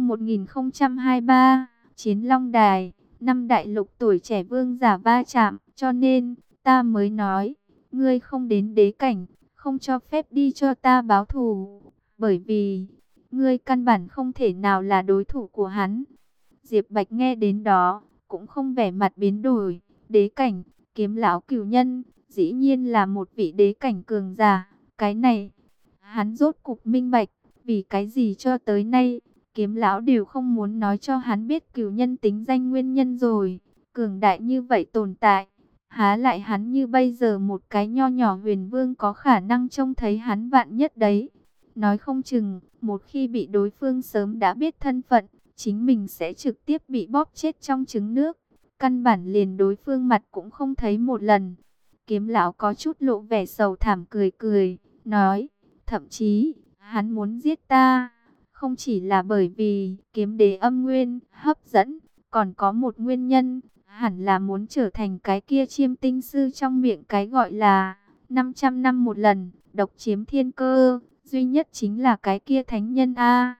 A: 1023, Chiến Long Đài. Năm đại lục tuổi trẻ vương giả va chạm, cho nên ta mới nói, ngươi không đến đế cảnh, không cho phép đi cho ta báo thù, bởi vì ngươi căn bản không thể nào là đối thủ của hắn. Diệp Bạch nghe đến đó, cũng không vẻ mặt biến đổi, đế cảnh, kiếm lão cửu nhân, dĩ nhiên là một vị đế cảnh cường giả, cái này, hắn rốt cục minh bạch, vì cái gì cho tới nay, kiếm lão đều không muốn nói cho hắn biết cửu nhân tính danh nguyên nhân rồi. Cường đại như vậy tồn tại, há lại hắn như bây giờ một cái nho nhỏ huyền vương có khả năng trông thấy hắn vạn nhất đấy. Nói không chừng, một khi bị đối phương sớm đã biết thân phận, chính mình sẽ trực tiếp bị bóp chết trong trứng nước. Căn bản liền đối phương mặt cũng không thấy một lần. Kiếm lão có chút lộ vẻ sầu thảm cười cười, nói, thậm chí, hắn muốn giết ta. Không chỉ là bởi vì kiếm đế âm nguyên hấp dẫn, còn có một nguyên nhân, hẳn là muốn trở thành cái kia chiêm tinh sư trong miệng cái gọi là 500 năm một lần, độc chiếm thiên cơ, duy nhất chính là cái kia thánh nhân A.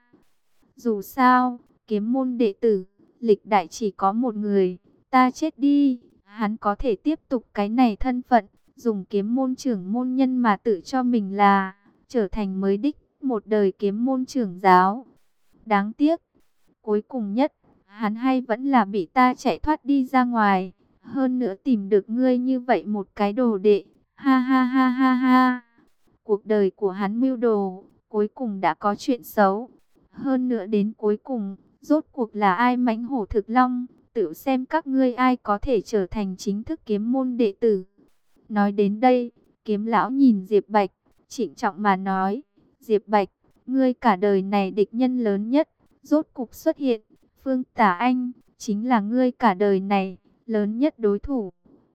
A: Dù sao, kiếm môn đệ tử, lịch đại chỉ có một người, ta chết đi, hắn có thể tiếp tục cái này thân phận, dùng kiếm môn trưởng môn nhân mà tự cho mình là, trở thành mới đích một đời kiếm môn trưởng giáo. Đáng tiếc, cuối cùng nhất, hắn hay vẫn là bị ta chạy thoát đi ra ngoài. Hơn nữa tìm được ngươi như vậy một cái đồ đệ. Ha ha ha ha ha. Cuộc đời của hắn mưu đồ, cuối cùng đã có chuyện xấu. Hơn nữa đến cuối cùng, rốt cuộc là ai mãnh hổ thực long, tự xem các ngươi ai có thể trở thành chính thức kiếm môn đệ tử. Nói đến đây, kiếm lão nhìn Diệp Bạch, trịnh trọng mà nói, Diệp Bạch, ngươi cả đời này địch nhân lớn nhất, rốt cục xuất hiện, Phương Tả Anh, chính là ngươi cả đời này, lớn nhất đối thủ.